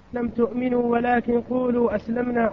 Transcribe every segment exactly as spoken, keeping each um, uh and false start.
لم تؤمنوا ولكن قولوا أسلمنا،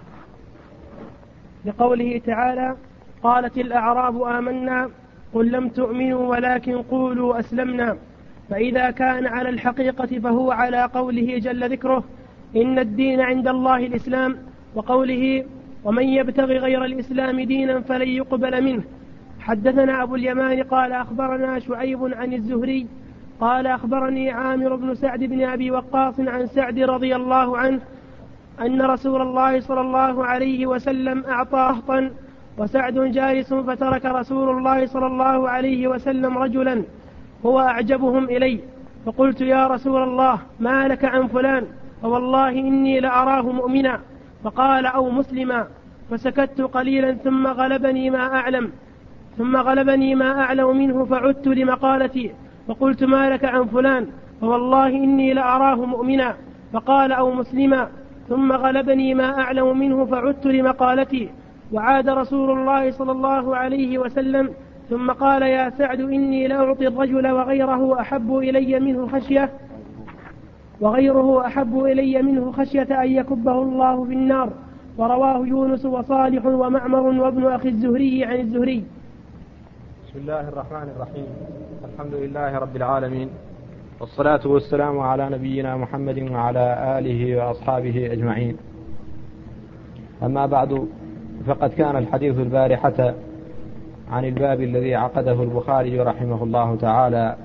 لقوله تعالى قالت الأعراب آمنا قل لم تؤمنوا ولكن قولوا أسلمنا. فإذا كان على الحقيقة فهو على قوله جل ذكره إن الدين عند الله الإسلام، وقوله ومن يبتغي غير الإسلام دينا فلن يقبل منه. حدثنا أبو اليمان قال أخبرنا شعيب عن الزهري قال أخبرني عامر بن سعد بن أبي وقاص عن سعد رضي الله عنه أن رسول الله صلى الله عليه وسلم أعطى أهطا وسعد جالس، فترك رسول الله صلى الله عليه وسلم رجلا هو أعجبهم إلي، فقلت يا رسول الله ما لك عن فلان؟ فوالله إني لأراه مؤمنا. فقال أو مسلما، فسكت قليلا ثم غلبني ما أعلم ثم غلبني ما أعلم منه فعدت لمقالتي فقلت ما لك عن فلان؟ فوالله إني لأراه مؤمنا. فقال أو مسلما، ثم غلبني ما أعلم منه فعدت لمقالتي. وعاد رسول الله صلى الله عليه وسلم ثم قال يا سعد إني لأعطي الرجل وغيره أحب إلي منه خشية وغيره أحب إلي منه خشية أن يكبه الله في النار. ورواه يونس وصالح ومعمر وابن أخي الزهري عن الزهري. بسم الله الرحمن الرحيم. الحمد لله رب العالمين، والصلاة والسلام على نبينا محمد وعلى آله وأصحابه أجمعين. أما بعد، فقد كان الحديث البارحة عن الباب الذي عقده البخاري رحمه الله تعالى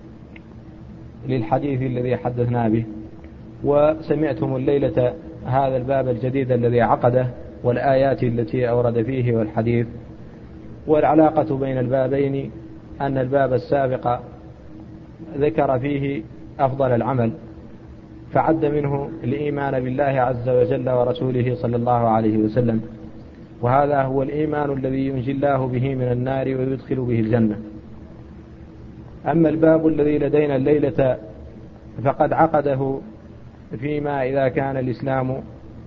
للحديث الذي حدثنا به، وسمعتم الليلة هذا الباب الجديد الذي عقده والآيات التي أورد فيه والحديث. والعلاقة بين البابين أن الباب السابق ذكر فيه أفضل العمل، فعد منه الإيمان بالله عز وجل ورسوله صلى الله عليه وسلم، وهذا هو الإيمان الذي ينجي الله به من النار ويدخل به الجنة. أما الباب الذي لدينا الليلة فقد عقده فيما إذا كان الإسلام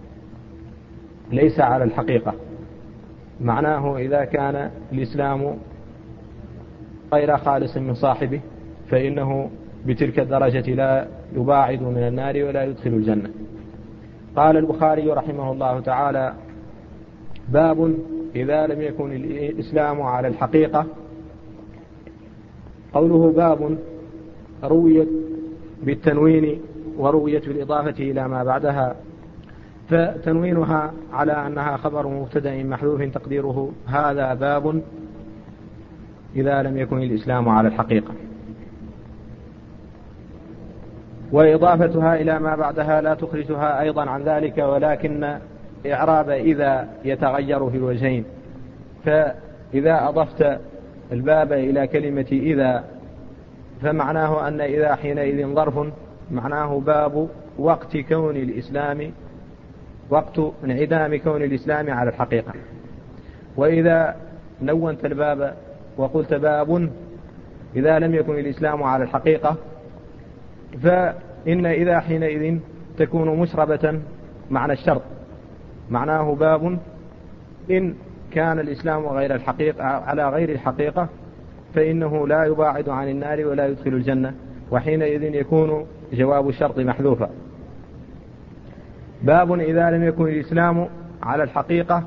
ليس على الحقيقة، معناه إذا كان الإسلام غير خالص من صاحبه فإنه بتلك الدرجة لا يباعد من النار ولا يدخل الجنة. قال البخاري رحمه الله تعالى باب إذا لم يكن الإسلام على الحقيقة. قوله باب رويت بالتنوين ورويت بالإضافة إلى ما بعدها، فتنوينها على أنها خبر مبتدأ محذوف تقديره هذا باب إذا لم يكن الإسلام على الحقيقة، وإضافتها إلى ما بعدها لا تخرجها أيضا عن ذلك، ولكن إعراب إذا يتغير في الوجهين. فإذا أضفت الباب إلى كلمة إذا فمعناه أن إذا حينئذ ظرف، معناه باب وقت كون الإسلام وقت انعدام كون الإسلام على الحقيقة. وإذا نونت الباب وقلت باب إذا لم يكن الإسلام على الحقيقة، فإن إذا حينئذ تكون مشربة معنى الشرط، معناه باب إن كان الإسلام غير الحقيقة على غير الحقيقة فإنه لا يباعد عن النار ولا يدخل الجنة، وحينئذ يكون جواب الشرط محذوفا. باب إذا لم يكن الإسلام على الحقيقة.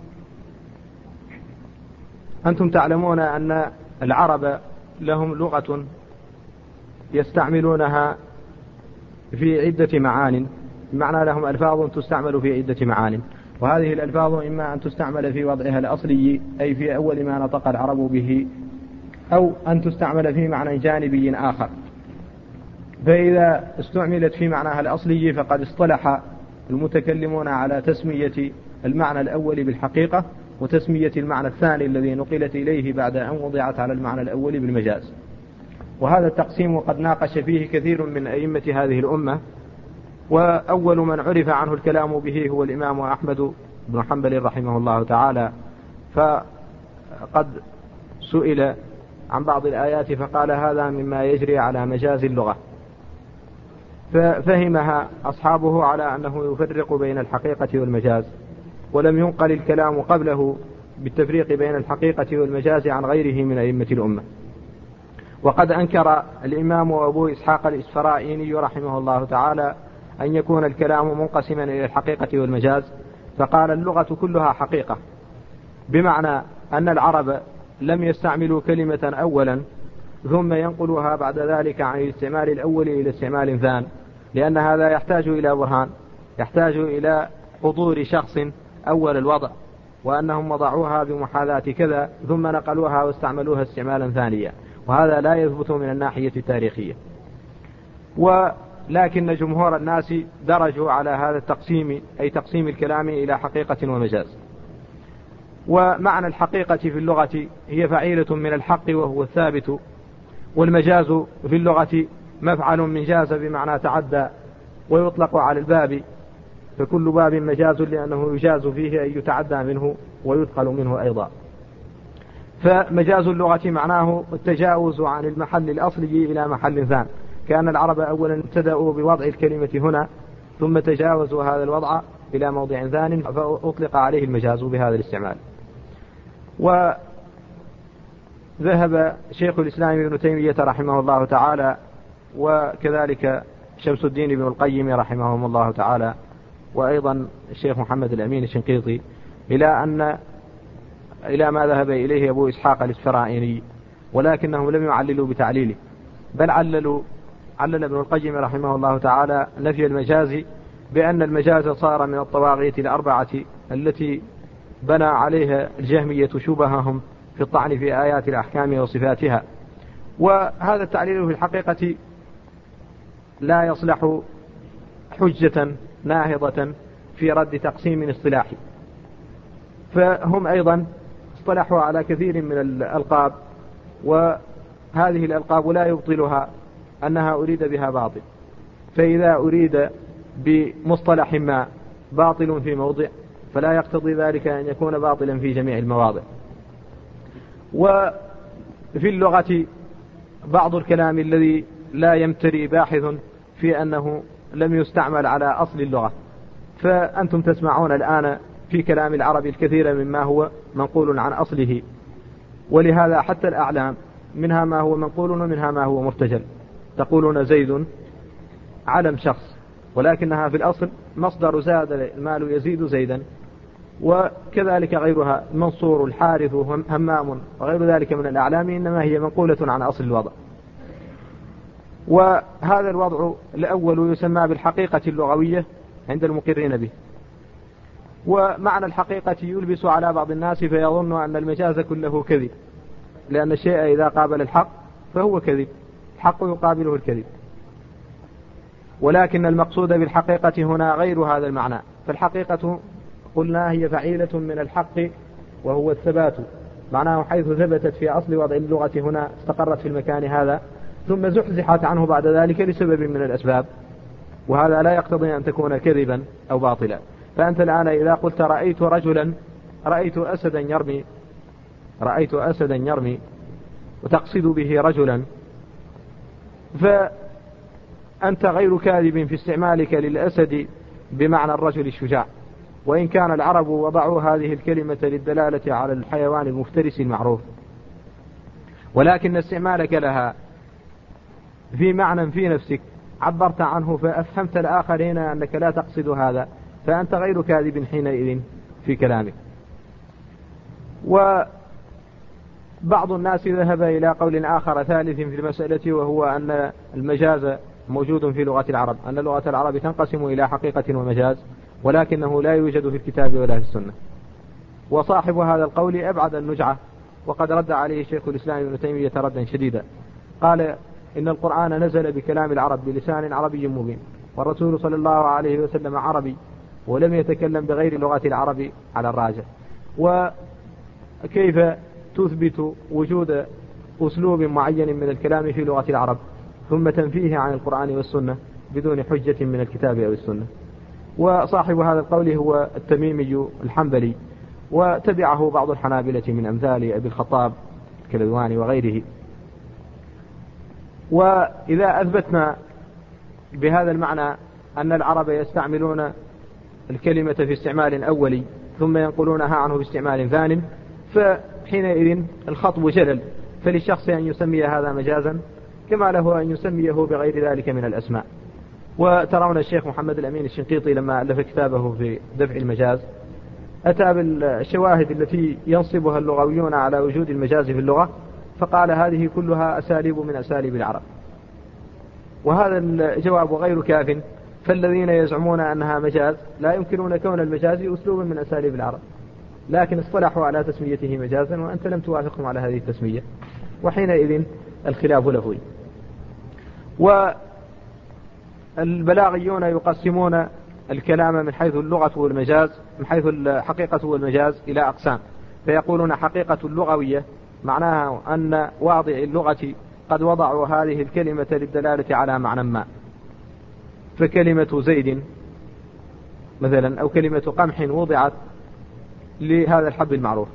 أنتم تعلمون أن العرب لهم لغة يستعملونها في عدة معان، بمعنى لهم ألفاظ تستعمل في عدة معان، وهذه الألفاظ إما أن تستعمل في وضعها الأصلي أي في أول ما نطق العرب به، أو أن تستعمل في معنى جانبي آخر. فإذا استعملت في معناها الأصلي فقد اصطلح المتكلمون على تسمية المعنى الأول بالحقيقة وتسمية المعنى الثاني الذي نقلت إليه بعد أن وضعت على المعنى الأول بالمجاز. وهذا التقسيم قد ناقش فيه كثير من أئمة هذه الأمة، وأول من عرف عنه الكلام به هو الإمام أحمد بن حنبل رحمه الله تعالى، فقد سئل عن بعض الآيات فقال هذا مما يجري على مجاز اللغة، ففهمها أصحابه على أنه يفرق بين الحقيقة والمجاز، ولم ينقل الكلام قبله بالتفريق بين الحقيقة والمجاز عن غيره من أئمة الأمة. وقد أنكر الإمام أبو إسحاق الإسفرائيني رحمه الله تعالى أن يكون الكلام منقسما إلى الحقيقة والمجاز؟ فقال اللغة كلها حقيقة، بمعنى أن العرب لم يستعملوا كلمة أولا ثم ينقلوها بعد ذلك عن الاستعمال الأول إلى استعمال ثان، لأن هذا يحتاج إلى برهان، يحتاج إلى حضور شخص أول الوضع، وأنهم وضعوها بمحاذاة كذا ثم نقلوها واستعملوها استعمالا ثانيا، وهذا لا يثبت من الناحية التاريخية. ولكن جمهور الناس درجوا على هذا التقسيم، أي تقسيم الكلام إلى حقيقة ومجاز. ومعنى الحقيقة في اللغة هي فعيلة من الحق وهو الثابت، والمجاز في اللغة مفعل من جاز بمعنى تعدى، ويطلق على الباب، فكل باب مجاز لأنه يجاز فيه أن يتعدى منه ويدخل منه أيضا. فمجاز اللغة معناه التجاوز عن المحل الأصلي إلى محل ثان، كان العرب أولا ابتدأوا بوضع الكلمة هنا ثم تجاوزوا هذا الوضع إلى موضع ثان فأطلق عليه المجاز بهذا الاستعمال. وذهب شيخ الإسلام ابن تيمية رحمه الله تعالى، وكذلك شمس الدين ابن القيم رحمهم الله تعالى، وأيضا الشيخ محمد الأمين الشنقيطي، إلى أن إلى ما ذهب إليه أبو إسحاق الإسفرائيني، ولكنهم لم يعللوا بتعليله، بل عللوا علل ابن القيم رحمه الله تعالى نفي المجاز بأن المجاز صار من الطواغيت الأربعة التي بنى عليها الجهمية شبههم في الطعن في آيات الأحكام وصفاتها. وهذا التعليل في الحقيقة لا يصلح حجة ناهضة في رد تقسيم اصطلاحي، فهم أيضا اصطلحوا على كثير من الألقاب، وهذه الألقاب لا يبطلها أنها أريد بها باطل، فإذا أريد بمصطلح ما باطل في موضع فلا يقتضي ذلك أن يكون باطلا في جميع المواضع. وفي اللغة بعض الكلام الذي لا يمتري باحث في أنه لم يستعمل على أصل اللغة، فأنتم تسمعون الآن في كلام العرب الكثير مما هو منقول عن أصله، ولهذا حتى الأعلام منها ما هو منقول ومنها ما هو مرتجل. تقولون زيد علم شخص، ولكنها في الأصل مصدر زاد المال يزيد زيدا، وكذلك غيرها منصور الحارث همام وغير ذلك من الأعلام إنما هي منقولة عن أصل الوضع. وهذا الوضع الأول يسمى بالحقيقة اللغوية عند المقرين به. ومعنى الحقيقة يلبس على بعض الناس فيظن أن المجاز كله كذب، لأن الشيء إذا قابل الحق فهو كذب، الحق يقابله الكذب. ولكن المقصود بالحقيقة هنا غير هذا المعنى، فالحقيقة قلنا هي فعيلة من الحق وهو الثبات، معناه حيث ثبتت في أصل وضع اللغة هنا استقرت في المكان هذا ثم زحزحت عنه بعد ذلك لسبب من الأسباب، وهذا لا يقتضي أن تكون كذبا أو باطلا. فأنت الآن إذا قلت رأيت رجلا، رأيت أسدا يرمي، رأيت أسدا يرمي وتقصد به رجلا، فأنت غير كاذب في استعمالك للأسد بمعنى الرجل الشجاع، وإن كان العرب وضعوا هذه الكلمة للدلالة على الحيوان المفترس المعروف، ولكن استعمالك لها في معنى في نفسك عبرت عنه فأفهمت الآخرين أنك لا تقصد هذا، فأنت غير كاذب حينئذ في كلامك. وبعض الناس ذهب إلى قول آخر ثالث في المسألة، وهو أن المجاز موجود في لغة العرب، أن لغة العرب تنقسم إلى حقيقة ومجاز، ولكنه لا يوجد في الكتاب ولا في السنة. وصاحب هذا القول أبعد النجعة، وقد رد عليه شيخ الإسلام ابن تيمية ردا شديدا، قال إن القرآن نزل بكلام العرب بلسان عربي مبين، والرسول صلى الله عليه وسلم عربي ولم يتكلم بغير لغة العرب على الراجح، وكيف تثبت وجود أسلوب معين من الكلام في لغة العرب ثم تنفيه عن القرآن والسنة بدون حجة من الكتاب أو السنة؟ وصاحب هذا القول هو التميمي الحنبلي، وتبعه بعض الحنابلة من أمثال أبي الخطاب الكلدواني وغيره. وإذا أثبتنا بهذا المعنى أن العرب يستعملون الكلمة في استعمال أولي ثم ينقلونها عنه باستعمال ثان، فحينئذ الخطب جلل، فللشخص أن يسمي هذا مجازا كما له أن يسميه بغير ذلك من الأسماء. وترون الشيخ محمد الأمين الشنقيطي لما ألف كتابه في دفع المجاز أتى بالشواهد التي ينصبها اللغويون على وجود المجاز في اللغة، فقال هذه كلها أساليب من أساليب العرب، وهذا الجواب غير كاف، فالذين يزعمون أنها مجاز لا يمكنون كون المجاز أسلوبا من أساليب العرب، لكن اصطلحوا على تسميته مجازا وأنت لم توافقهم على هذه التسمية، وحينئذ الخلاف لفظي. والبلاغيون يقسمون الكلام من حيث اللغة والمجاز، من حيث الحقيقة والمجاز إلى أقسام، فيقولون حقيقة اللغوية معناها أن واضع اللغة قد وضعوا هذه الكلمة للدلالة على معنى ما، فكلمة زيد مثلا أو كلمة قمح وضعت لهذا الحب المعروف،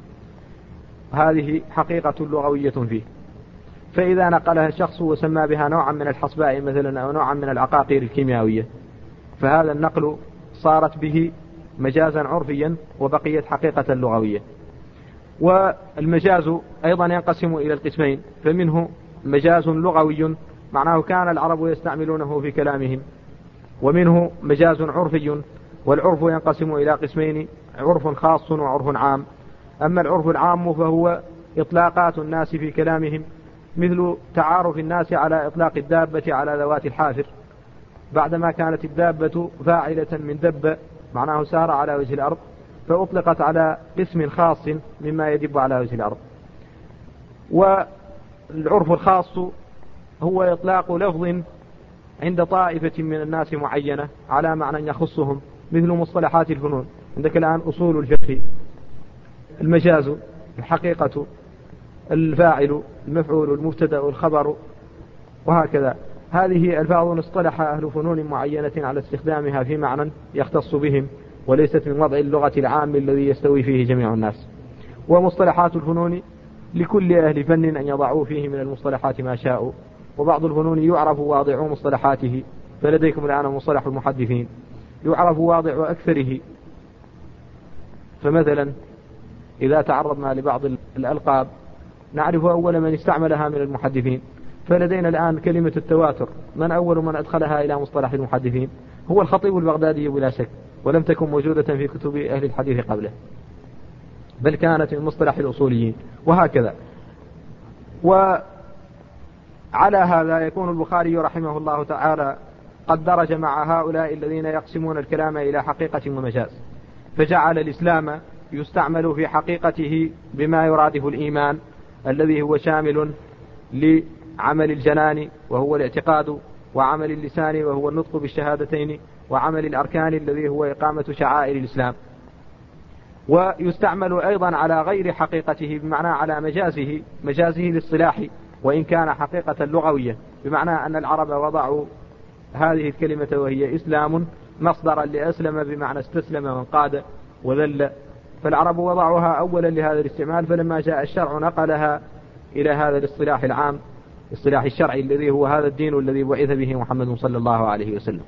هذه حقيقة لغوية فيه. فإذا نقلها الشخص وسمى بها نوعا من الحصباء مثلا أو نوعا من العقاقير الكيميائية، فهذا النقل صارت به مجازا عرفيا وبقيت حقيقة لغوية. والمجاز أيضا ينقسم إلى القسمين، فمنه مجاز لغوي معناه كان العرب يستعملونه في كلامهم، ومنه مجاز عرفي، والعرف ينقسم إلى قسمين، عرف خاص وعرف عام. أما العرف العام فهو إطلاقات الناس في كلامهم، مثل تعارف الناس على إطلاق الدابة على ذوات الحافر، بعدما كانت الدابة فاعلة من دب معناه سار على وجه الأرض، فأطلقت على قسم خاص مما يدب على وجه الأرض. والعرف الخاص هو إطلاق لفظ عند طائفة من الناس معينة على معنى يخصهم، مثل مصطلحات الفنون، عندك الآن أصول الفقه، المجاز الحقيقة، الفاعل، المفعول، المبتدأ، الخبر، وهكذا. هذه ألفاظ اصطلح أهل فنون معينة على استخدامها في معنى يختص بهم، وليست من وضع اللغة العام الذي يستوي فيه جميع الناس. ومصطلحات الفنون لكل أهل فن أن يضعوا فيه من المصطلحات ما شاءوا، وبعض الفنون يعرف واضع مصطلحاته، فلديكم الآن مصطلح المحدثين يعرف واضع أكثره. فمثلا إذا تعرضنا لبعض الألقاب نعرف أول من استعملها من المحدثين، فلدينا الآن كلمة التواتر، من أول من أدخلها إلى مصطلح المحدثين؟ هو الخطيب البغدادي بلا شك، ولم تكن موجودة في كتب أهل الحديث قبله، بل كانت من مصطلح الأصوليين، وهكذا. وعلى هذا يكون البخاري رحمه الله تعالى قد درج مع هؤلاء الذين يقسمون الكلام إلى حقيقة ومجاز، فجعل الإسلام يستعمل في حقيقته بما يرادف الإيمان الذي هو شامل لعمل الجنان وهو الاعتقاد، وعمل اللسان وهو النطق بالشهادتين، وعمل الأركان الذي هو إقامة شعائر الإسلام. ويستعمل أيضا على غير حقيقته بمعنى على مجازه، مجازه للصلاح، وإن كان حقيقة لغوية، بمعنى أن العرب وضعوا هذه الكلمة وهي إسلام مصدرا لأسلم بمعنى استسلم وانقاد وذل، فالعرب وضعوها أولا لهذا الاستعمال، فلما جاء الشرع نقلها إلى هذا الاصطلاح العام، الاصطلاح الشرعي الذي هو هذا الدين الذي بعث به محمد صلى الله عليه وسلم.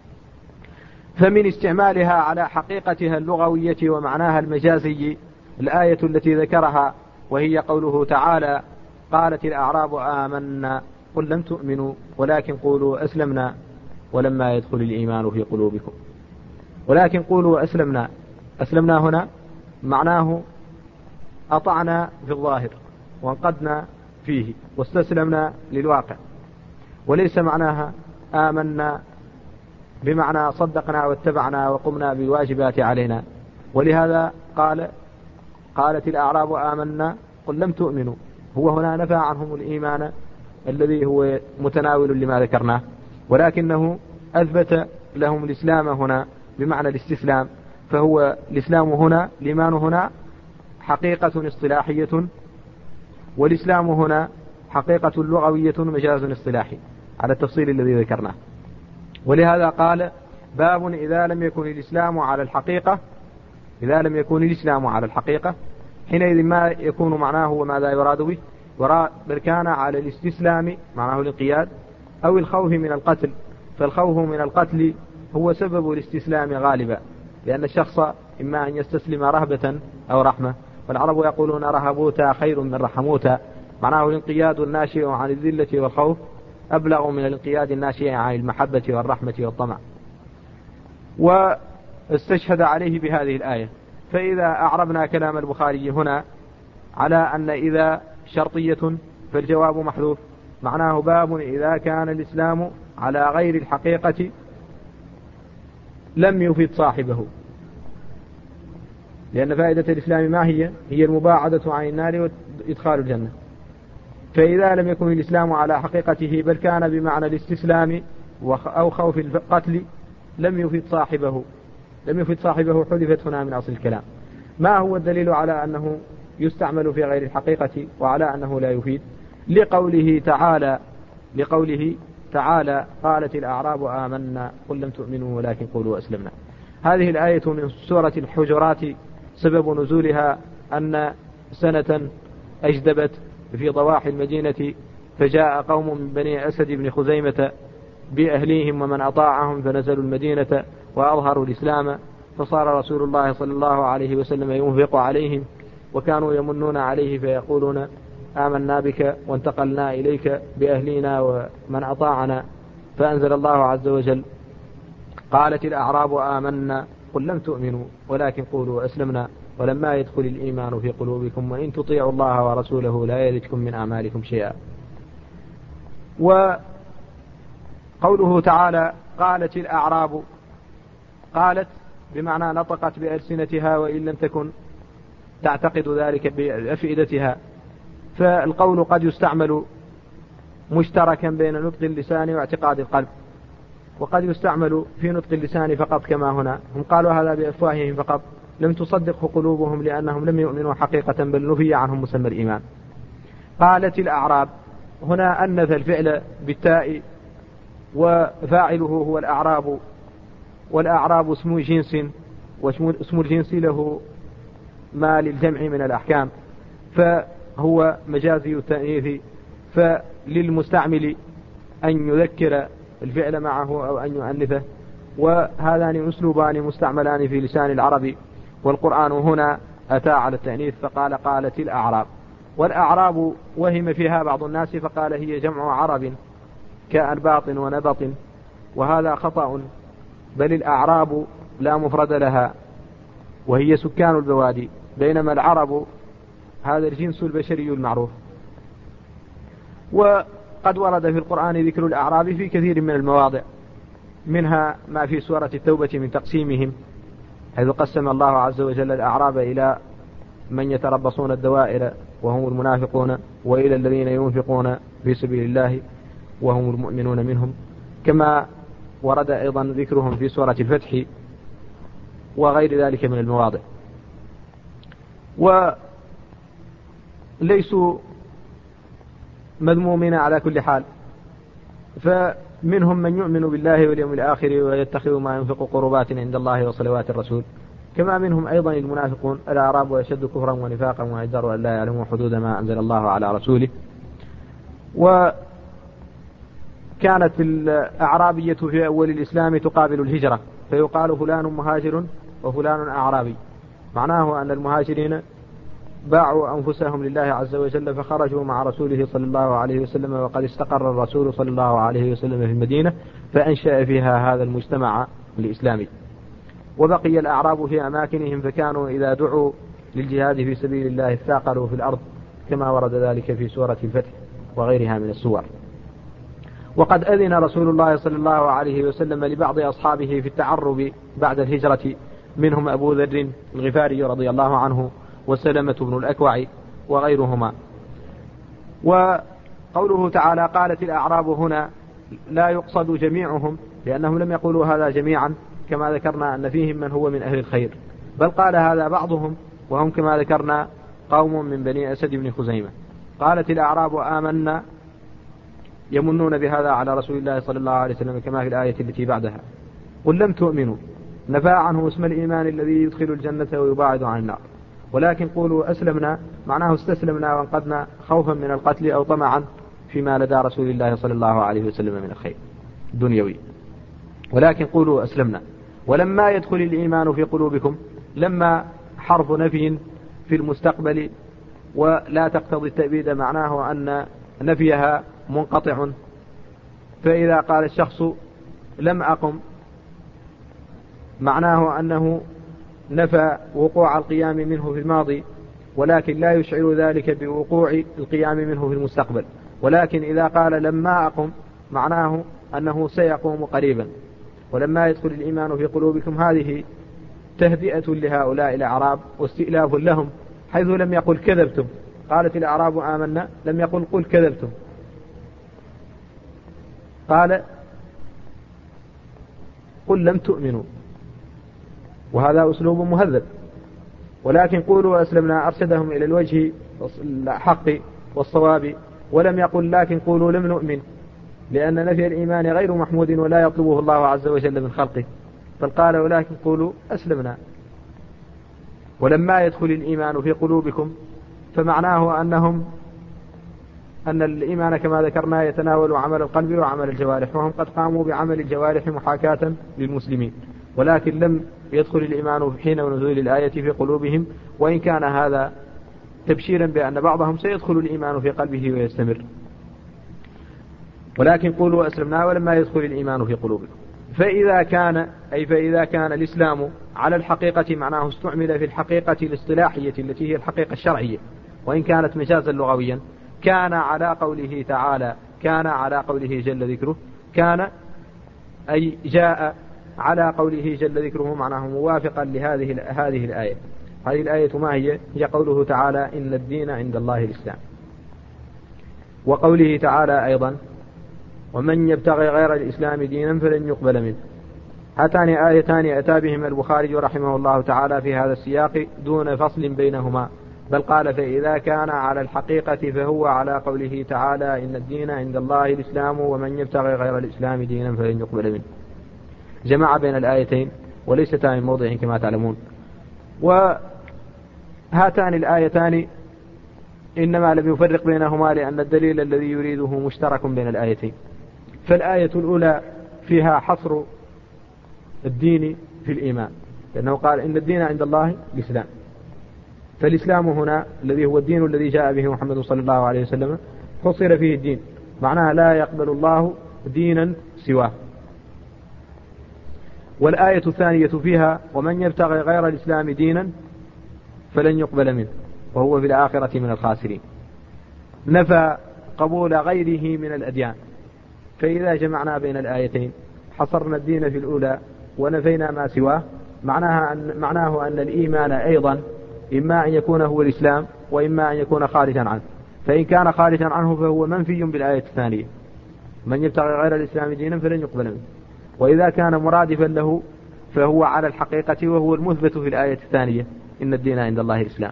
فمن استعمالها على حقيقتها اللغوية ومعناها المجازي الآية التي ذكرها، وهي قوله تعالى: قالت الأعراب آمنا قل لم تؤمنوا ولكن قولوا أسلمنا ولما يدخل الإيمان في قلوبكم. ولكن قولوا أسلمنا، أسلمنا هنا معناه أطعنا في الظاهر وانقدنا فيه واستسلمنا للواقع، وليس معناها آمنا بمعنى صدقنا واتبعنا وقمنا بالواجبات علينا. ولهذا قال قالت الأعراب آمنا قل لم تؤمنوا، هو هنا نفى عنهم الإيمان الذي هو متناول لما ذكرناه، ولكنه أثبت لهم الإسلام هنا بمعنى الاستسلام، فهو الإسلام هنا، الإيمان هنا حقيقة اصطلاحية، والإسلام هنا حقيقة لغوية مجاز اصطلاحي على التفصيل الذي ذكرناه. ولهذا قال: باب إذا لم يكن الإسلام على الحقيقة، إذا لم يكن الإسلام على الحقيقة حينئذ ما يكون معناه وماذا يراد به؟ بل كان على الاستسلام معناه الانقياد أو الخوف من القتل، فالخوف من القتل هو سبب الاستسلام غالبا، لأن الشخص إما أن يستسلم رهبة أو رحمة، والعرب يقولون رهبوتا خير من رحموتا، معناه الانقياد الناشئ عن الذلة والخوف أبلغ من الانقياد الناشئ عن المحبة والرحمة والطمع. واستشهد عليه بهذه الآية. فإذا أعربنا كلام البخاري هنا على أن إذا شرطية فالجواب محذوف، معناه باب إذا كان الإسلام على غير الحقيقة لم يفيد صاحبه، لأن فائدة الإسلام ما هي؟ هي المباعدة عن النار وإدخال الجنة. فإذا لم يكن الإسلام على حقيقته بل كان بمعنى الاستسلام أو خوف القتل لم يفيد صاحبه لم يفيد صاحبه حذفت هنا من أصل الكلام. ما هو الدليل على أنه يستعمل في غير الحقيقة وعلى أنه لا يفيد؟ لقوله تعالى لقوله تعالى قالت الأعراب آمنا قل لم تؤمنوا ولكن قولوا أسلمنا. هذه الآية من سورة الحجرات، سبب نزولها أن سنة أجدبت في ضواحي المدينة، فجاء قوم من بني أسد بن خزيمة بأهليهم ومن أطاعهم فنزلوا المدينة وأظهروا الإسلام، فصار رسول الله صلى الله عليه وسلم ينفق عليهم، وكانوا يمنون عليه فيقولون آمنا بك وانتقلنا إليك بأهلنا ومن أطاعنا، فأنزل الله عز وجل قالت الأعراب آمنا قل لم تؤمنوا ولكن قولوا أسلمنا ولما يدخل الإيمان في قلوبكم وإن تطيعوا الله ورسوله لا يلدكم من أعمالكم شيئا. وقوله تعالى قالت الأعراب، قالت بمعنى نطقت بألسنتها وإن لم تكن تعتقد ذلك بأفئدتها. فالقول قد يستعمل مشتركا بين نطق اللسان واعتقاد القلب، وقد يستعمل في نطق اللسان فقط كما هنا، هم قالوا هذا بأفواههم فقط لم تصدقه قلوبهم لأنهم لم يؤمنوا حقيقة بل نفي عنهم مسمى الإيمان. قالت الأعراب، هنا أنث الفعل بالتاء وفاعله هو الأعراب، والأعراب اسم جنس، واسم الجنس له ما للجمع من الأحكام، فهو مجازي التأنيث، فللمستعمل أن يذكر الفعل معه أو أن يؤنثه، وهذان أسلوبان مستعملان في لسان العرب، والقرآن هنا أتى على التأنيث فقال قالت الأعراب. والأعراب وهم فيها بعض الناس فقال هي جمع عرب كأنباط ونبط، وهذا خطأ، بل الأعراب لا مفرد لها وهي سكان البوادي، بينما العرب هذا الجنس البشري المعروف. وقد ورد في القرآن ذكر الأعراب في كثير من المواضع، منها ما في سورة التوبة من تقسيمهم، حيث قسم الله عز وجل الأعراب إلى من يتربصون الدوائر وهم المنافقون، وإلى الذين ينفقون في سبيل الله وهم المؤمنون منهم، كما ورد أيضا ذكرهم في سورة الفتح وغير ذلك من المواضع. وليسوا مذمومين على كل حال، فمنهم من يؤمن بالله واليوم الآخر ويتخذ ما ينفق قربات عند الله وصلوات الرسول، كما منهم أيضا المنافقون الأعراب أشد كفرا ونفاقا وأجدر أن لا يعلموا حدود ما أنزل الله على رسوله. وكانت الأعرابية في أول الإسلام تقابل الهجرة، فيقال فلان مهاجر وفلان أعرابي، معناه أن المهاجرين باعوا أنفسهم لله عز وجل فخرجوا مع رسوله صلى الله عليه وسلم، وقد استقر الرسول صلى الله عليه وسلم في المدينة فأنشأ فيها هذا المجتمع الإسلامي. وبقي الأعراب في أماكنهم، فكانوا إذا دعوا للجهاد في سبيل الله اثاقلوا في الأرض، كما ورد ذلك في سورة الفتح وغيرها من السور. وقد أذن رسول الله صلى الله عليه وسلم لبعض أصحابه في التعرب بعد الهجرة، منهم أبو ذر الغفاري رضي الله عنه وسلمة بن الأكوع وغيرهما. وقوله تعالى قالت الأعراب هنا لا يقصد جميعهم، لأنهم لم يقولوا هذا جميعا كما ذكرنا أن فيهم من هو من أهل الخير، بل قال هذا بعضهم، وهم كما ذكرنا قوم من بني أسد بن خزيمة. قالت الأعراب آمنا، يمنون بهذا على رسول الله صلى الله عليه وسلم كما في الآية التي بعدها. قل لم تؤمنوا، نفى عنه اسم الإيمان الذي يدخل الجنة ويباعد عن النار، ولكن قولوا أسلمنا، معناه استسلمنا وانقذنا خوفا من القتل أو طمعا فيما لدى رسول الله صلى الله عليه وسلم من الخير الدنيوي، ولكن قولوا أسلمنا. ولما يدخل الإيمان في قلوبكم، لما حرف نفي في المستقبل ولا تقتضي التأبيد، معناه أن نفيها منقطع فإذا قال الشخص لم أقم معناه أنه نفى وقوع القيام منه في الماضي، ولكن لا يشعر ذلك بوقوع القيام منه في المستقبل. ولكن إذا قال لما أقم معناه أنه سيقوم قريبا. ولما يدخل الإيمان في قلوبكم هذه تهدئة لهؤلاء الأعراب واستئلاف لهم، حيث لم يقل كذبتم. قالت الأعراب آمنا، لم يقل قل كذبتم، قال قل لم تؤمنوا، وهذا أسلوب مهذب. ولكن قولوا أسلمنا أرشدهم إلى الوجه الحق والصواب، ولم يقل لكن قولوا لم نؤمن، لأن نفي الإيمان غير محمود ولا يطلبه الله عز وجل من خلقه، بل قال ولكن قولوا أسلمنا. ولما يدخل الإيمان في قلوبكم فمعناه أنهم أن الإيمان كما ذكرنا يتناول عمل القلب وعمل الجوارح، وهم قد قاموا بعمل الجوارح محاكاة للمسلمين، ولكن لم يدخل الإيمان حين نزول الآية في قلوبهم، وإن كان هذا تبشيرا بأن بعضهم سيدخل الإيمان في قلبه ويستمر. ولكن قولوا أسلمنا ولما يدخل الإيمان في قلوبكم. فإذا كان أي فإذا كان الإسلام على الحقيقة معناه استعمل في الحقيقة الاصطلاحية التي هي الحقيقة الشرعية، وإن كانت مجازا لغويا، كان على قوله تعالى كان على قوله جل ذكره، كان أي جاء على قوله جل ذكره معناه موافقا لهذه هذه الآية. هذه الآية ما هي؟ هي قوله تعالى إن الدين عند الله الإسلام، وقوله تعالى أيضا ومن يبتغي غير الإسلام دينا فلن يقبل منه. هاتان آيتان أتى بهما البخاري رحمه الله تعالى في هذا السياق دون فصل بينهما، بل قال فإذا كان على الحقيقة فهو على قوله تعالى إن الدين عند الله الإسلام ومن يبتغي غير الإسلام دينا فلن يقبل منه. جمع بين الآيتين وليستا من موضع كما تعلمون. وهاتان الآيتان إنما لم يفرق بينهما لأن الدليل الذي يريده مشترك بين الآيتين. فالآية الأولى فيها حصر الدين في الإيمان، لأنه قال إن الدين عند الله الإسلام، فالإسلام هنا الذي هو الدين الذي جاء به محمد صلى الله عليه وسلم حصر فيه الدين، معناها لا يقبل الله دينا سواه. والآية الثانية فيها ومن يبتغي غير الإسلام دينا فلن يقبل منه وهو في الآخرة من الخاسرين، نفى قبول غيره من الأديان. فإذا جمعنا بين الآيتين حصرنا الدين في الأولى ونفينا ما سواه، معناها أن معناه أن الإيمان أيضا إما أن يكون هو الإسلام وإما أن يكون خارجا عنه، فإن كان خارجا عنه فهو منفي بالآية الثانية من يبتغي غير الإسلام دينا فلن يقبل منه، وإذا كان مرادفا له فهو على الحقيقة وهو المثبت في الآية الثانية إن الدين عند الله الإسلام.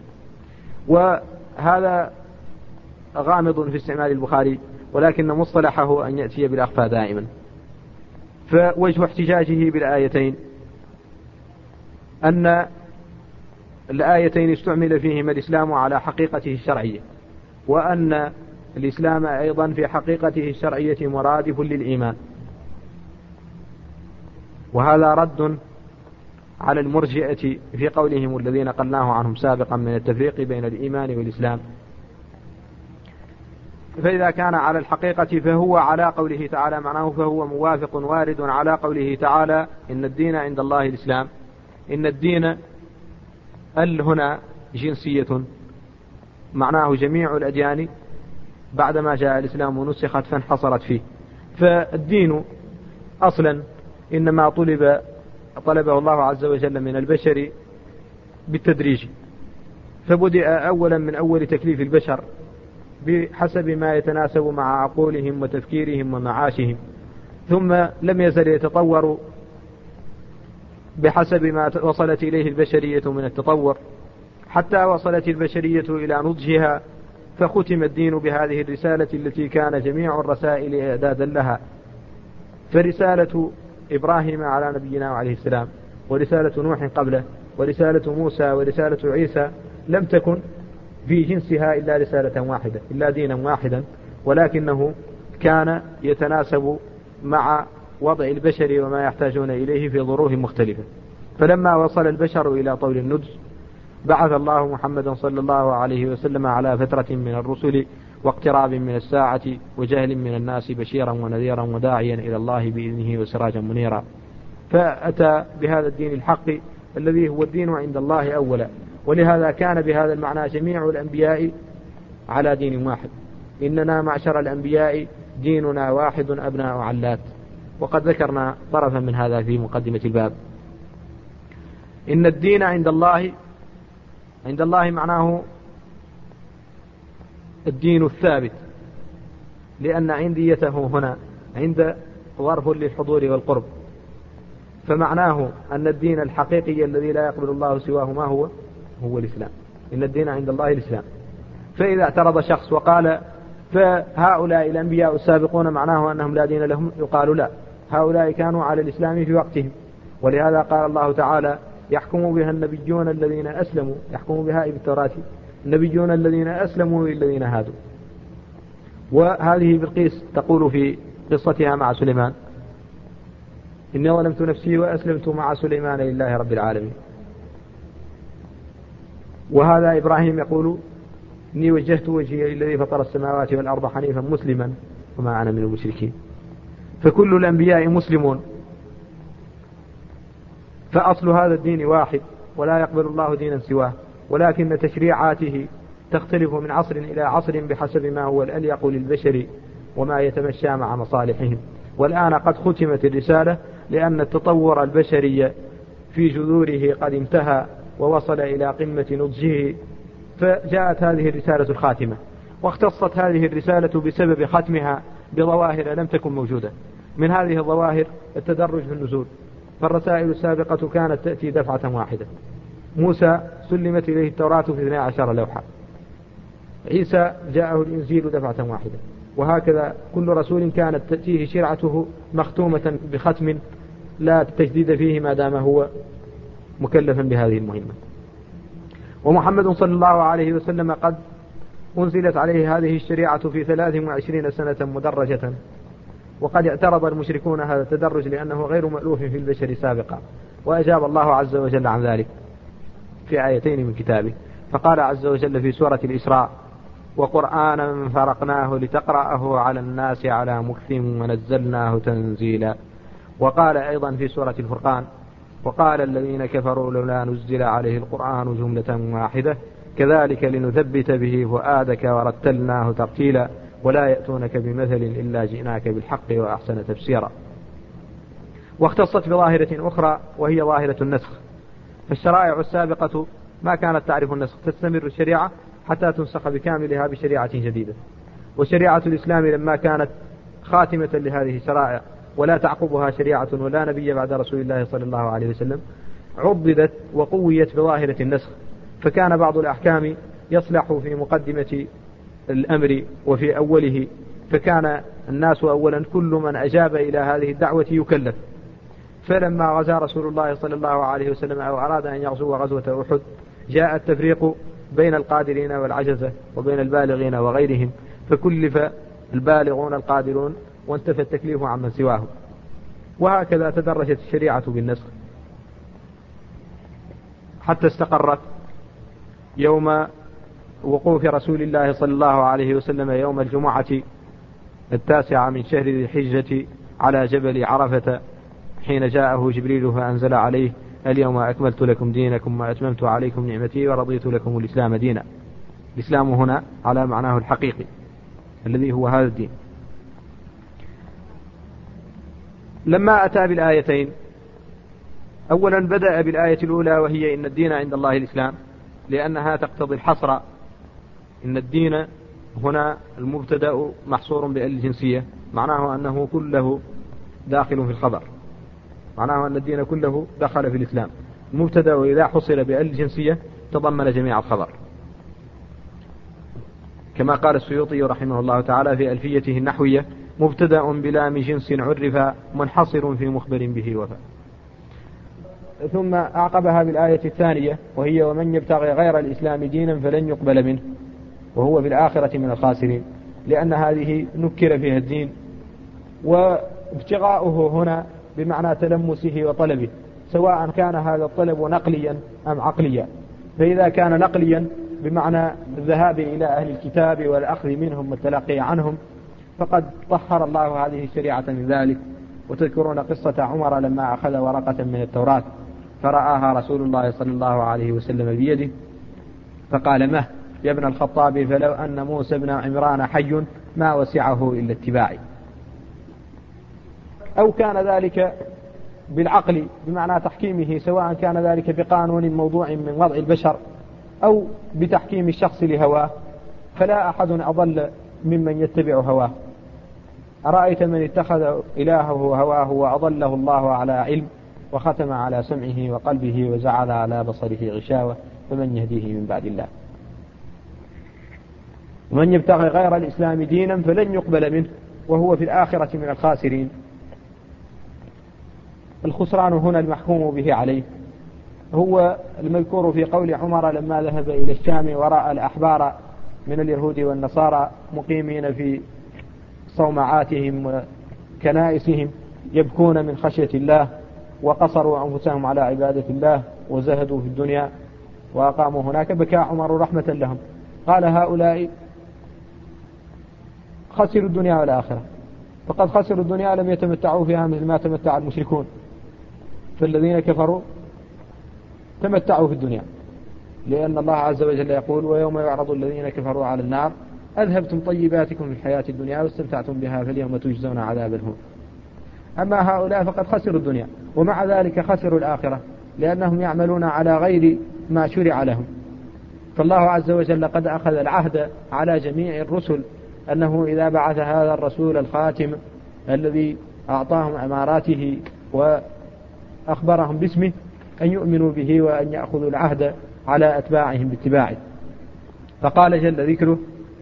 وهذا غامض في استعمال البخاري، ولكن مصطلحه أن يأتي بالأخفى دائما. فوجه احتجاجه بالآيتين أن الآيتين استعمل فيهما الإسلام على حقيقته الشرعية، وأن الإسلام أيضا في حقيقته الشرعية مرادف للإيمان، وهذا رد على المرجئة في قولهم الذين قلناه عنهم سابقا من التفريق بين الإيمان والإسلام. فإذا كان على الحقيقة فهو على قوله تعالى معناه فهو موافق وارد على قوله تعالى إن الدين عند الله الإسلام. إن الدين ال هنا جنسية معناه جميع الأديان بعدما جاء الإسلام ونسخت فانحصرت فيه. فالدين أصلا إنما طلب طلبه الله عز وجل من البشر بالتدريج، فبدأ أولا من أول تكليف البشر بحسب ما يتناسب مع عقولهم وتفكيرهم ومعاشهم، ثم لم يزل يتطور بحسب ما وصلت إليه البشرية من التطور، حتى وصلت البشرية إلى نضجها، فختم الدين بهذه الرسالة التي كان جميع الرسائل إعدادا لها. فرسالة إبراهيم على نبينا عليه السلام، ورسالة نوح قبله، ورسالة موسى، ورسالة عيسى لم تكن في جنسها إلا رسالة واحدة إلا دينا واحدا، ولكنه كان يتناسب مع وضع البشر وما يحتاجون إليه في ظروف مختلفة. فلما وصل البشر إلى طول النضج بعث الله محمدا صلى الله عليه وسلم على فترة من الرسل واقتراب من الساعة وجهل من الناس بشيرا ونذيرا وداعيا إلى الله بإذنه وسراجا منيرا. فأتى بهذا الدين الحق الذي هو الدين عند الله أولا. ولهذا كان بهذا المعنى جميع الأنبياء على دين واحد. إننا معشر الأنبياء ديننا واحد أبناء علات. وقد ذكرنا طرفا من هذا في مقدمة الباب. إن الدين عند الله عند الله معناه الدين الثابت، لأن عنديته هنا عند ظرف للحضور والقرب، فمعناه أن الدين الحقيقي الذي لا يقبل الله سواه ما هو هو الإسلام. إن الدين عند الله الإسلام. فإذا اعترض شخص وقال فهؤلاء الأنبياء السابقون معناه أنهم لا دين لهم، يقال لا، هؤلاء كانوا على الإسلام في وقتهم. ولهذا قال الله تعالى يحكم بها النبيون الذين أسلموا، يحكم بها بالتوراة النبيون الذين أسلموا للذين هادوا. وهذه بلقيس تقول في قصتها مع سليمان إني ظلمت نفسي وأسلمت مع سليمان لله رب العالمين. وهذا إبراهيم يقول إني وجهت وجهي للذي فطر السماوات والأرض حنيفا مسلما وما أنا من المشركين. فكل الأنبياء مسلمون. فأصل هذا الدين واحد ولا يقبل الله دينا سواه، ولكن تشريعاته تختلف من عصر إلى عصر بحسب ما هو الأليق للبشر وما يتمشى مع مصالحهم. والآن قد ختمت الرسالة لأن التطور البشري في جذوره قد انتهى ووصل إلى قمة نضجه، فجاءت هذه الرسالة الخاتمة. واختصت هذه الرسالة بسبب ختمها بظواهر لم تكن موجودة. من هذه الظواهر التدرج في النزول، فالرسائل السابقة كانت تأتي دفعة واحدة. موسى سلمت إليه التوراة في اثني عشر لوحة، عيسى جاءه الإنجيل دفعة واحدة، وهكذا كل رسول كانت تأتيه شرعته مختومة بختم لا تجديد فيه ما دام هو مكلفا بهذه المهمة. ومحمد صلى الله عليه وسلم قد أنزلت عليه هذه الشريعة في ثلاث وعشرين سنة مدرجة، وقد اعترض المشركون هذا التدرج لأنه غير مألوف في البشر سابقا، وأجاب الله عز وجل عن ذلك في آيتين من كتابه. فقال عز وجل في سورة الإسراء وقرآنا فرقناه لتقرأه على الناس على مكث ونزلناه تنزيلا. وقال أيضا في سورة الفرقان وقال الذين كفروا لولا نزل عليه القرآن جملة واحدة كذلك لنثبت به فؤادك ورتلناه ترتيلا ولا يأتونك بمثل إلا جئناك بالحق وأحسن تفسيرا. واختصت بظاهرة أخرى وهي ظاهرة النسخ. فالشرائع السابقة ما كانت تعرف النسخ، تستمر الشريعة حتى تنسخ بكاملها بشريعة جديدة. وشريعة الإسلام لما كانت خاتمة لهذه الشرائع ولا تعقبها شريعة ولا نبي بعد رسول الله صلى الله عليه وسلم، عضدت وقويت بظاهرة النسخ. فكان بعض الأحكام يصلح في مقدمة الأمر وفي أوله، فكان الناس أولا كل من أجاب إلى هذه الدعوة يكلف. فلما غزا رسول الله صلى الله عليه وسلم أو أراد أن يغزو غزوة أحد جاء التفريق بين القادرين والعجزة وبين البالغين وغيرهم، فكلف البالغون القادرون وانتفى التكليف عمن سواه. وهكذا تدرجت الشريعة بالنسخ حتى استقرت يوم وقوف رسول الله صلى الله عليه وسلم يوم الجمعة التاسعة من شهر ذي الحجة على جبل عرفة، حين جاءه جبريل فأنزل عليه اليوم أكملت لكم دينكم وأتممت عليكم نعمتي ورضيت لكم الإسلام دينا. الإسلام هنا على معناه الحقيقي الذي هو هذا الدين. لما أتى بالآيتين، أولا بدأ بالآية الأولى وهي إن الدين عند الله الإسلام، لأنها تقتضي الحصر. إن الدين هنا المبتدأ محصور بأل الجنسية، معناه أنه كله داخل في الخبر، معناه أن الدين كله دخل في الإسلام. المبتدأ إذا حصل بأل الجنسية تضمن جميع الخبر، كما قال السيوطي رحمه الله تعالى في ألفيته النحوية مبتدأ بلام جنس عرف منحصر في مخبر به وفى. ثم أعقبها بالآية الثانية وهي ومن يبتغي غير الإسلام دينا فلن يقبل منه وهو في الآخرة من الخاسرين، لأن هذه نكر فيها الدين، وابتغاؤه هنا بمعنى تلمسه وطلبه، سواء كان هذا الطلب نقليا أم عقليا. فإذا كان نقليا بمعنى الذهاب إلى أهل الكتاب والأخذ منهم والتلقي عنهم، فقد طهر الله هذه الشريعة من ذلك. وتذكرون قصة عمر لما أخذ ورقة من التوراة فرآها رسول الله صلى الله عليه وسلم بيده فقال: مه يا ابن الخطاب، فلو أن موسى بن عمران حي ما وسعه إلا اتباعي. أو كان ذلك بالعقل بمعنى تحكيمه، سواء كان ذلك بقانون موضوع من وضع البشر أو بتحكيم الشخص لهواه، فلا أحد أضل ممن يتبع هواه. أرأيت من اتخذ إلهه هواه وأضله الله على علم وختم على سمعه وقلبه وجعل على بصره غشاوة، فمن يهديه من بعد الله؟ ومن يبتغي غير الإسلام دينا فلن يقبل منه وهو في الآخرة من الخاسرين. الخسران هنا المحكوم به عليه هو المذكور في قول عمر لما ذهب إلى الشام ورأى الأحبار من اليهود والنصارى مقيمين في صومعاتهم وكنائسهم يبكون من خشية الله، وقصروا أنفسهم على عبادة الله وزهدوا في الدنيا وأقاموا هناك، بكى عمر رحمة لهم. قال: هؤلاء خسروا الدنيا والآخرة، فقد خسروا الدنيا لم يتمتعوا فيها مثل ما تمتع المشركون، فالذين كفروا تمتعوا في الدنيا، لأن الله عز وجل يقول: ويوم يعرض الذين كفروا على النار أذهبتم طيباتكم في الحياة الدنيا واستمتعتم بها فاليوم تجزون عذاب الهون. أما هؤلاء فقد خسروا الدنيا، ومع ذلك خسروا الآخرة لأنهم يعملون على غير ما شرع لهم. فالله عز وجل قد أخذ العهد على جميع الرسل أنه إذا بعث هذا الرسول الخاتم الذي أعطاهم أماراته وأخبرهم باسمه أن يؤمنوا به وأن يأخذوا العهد على أتباعهم باتباعه. فقال جل ذكره: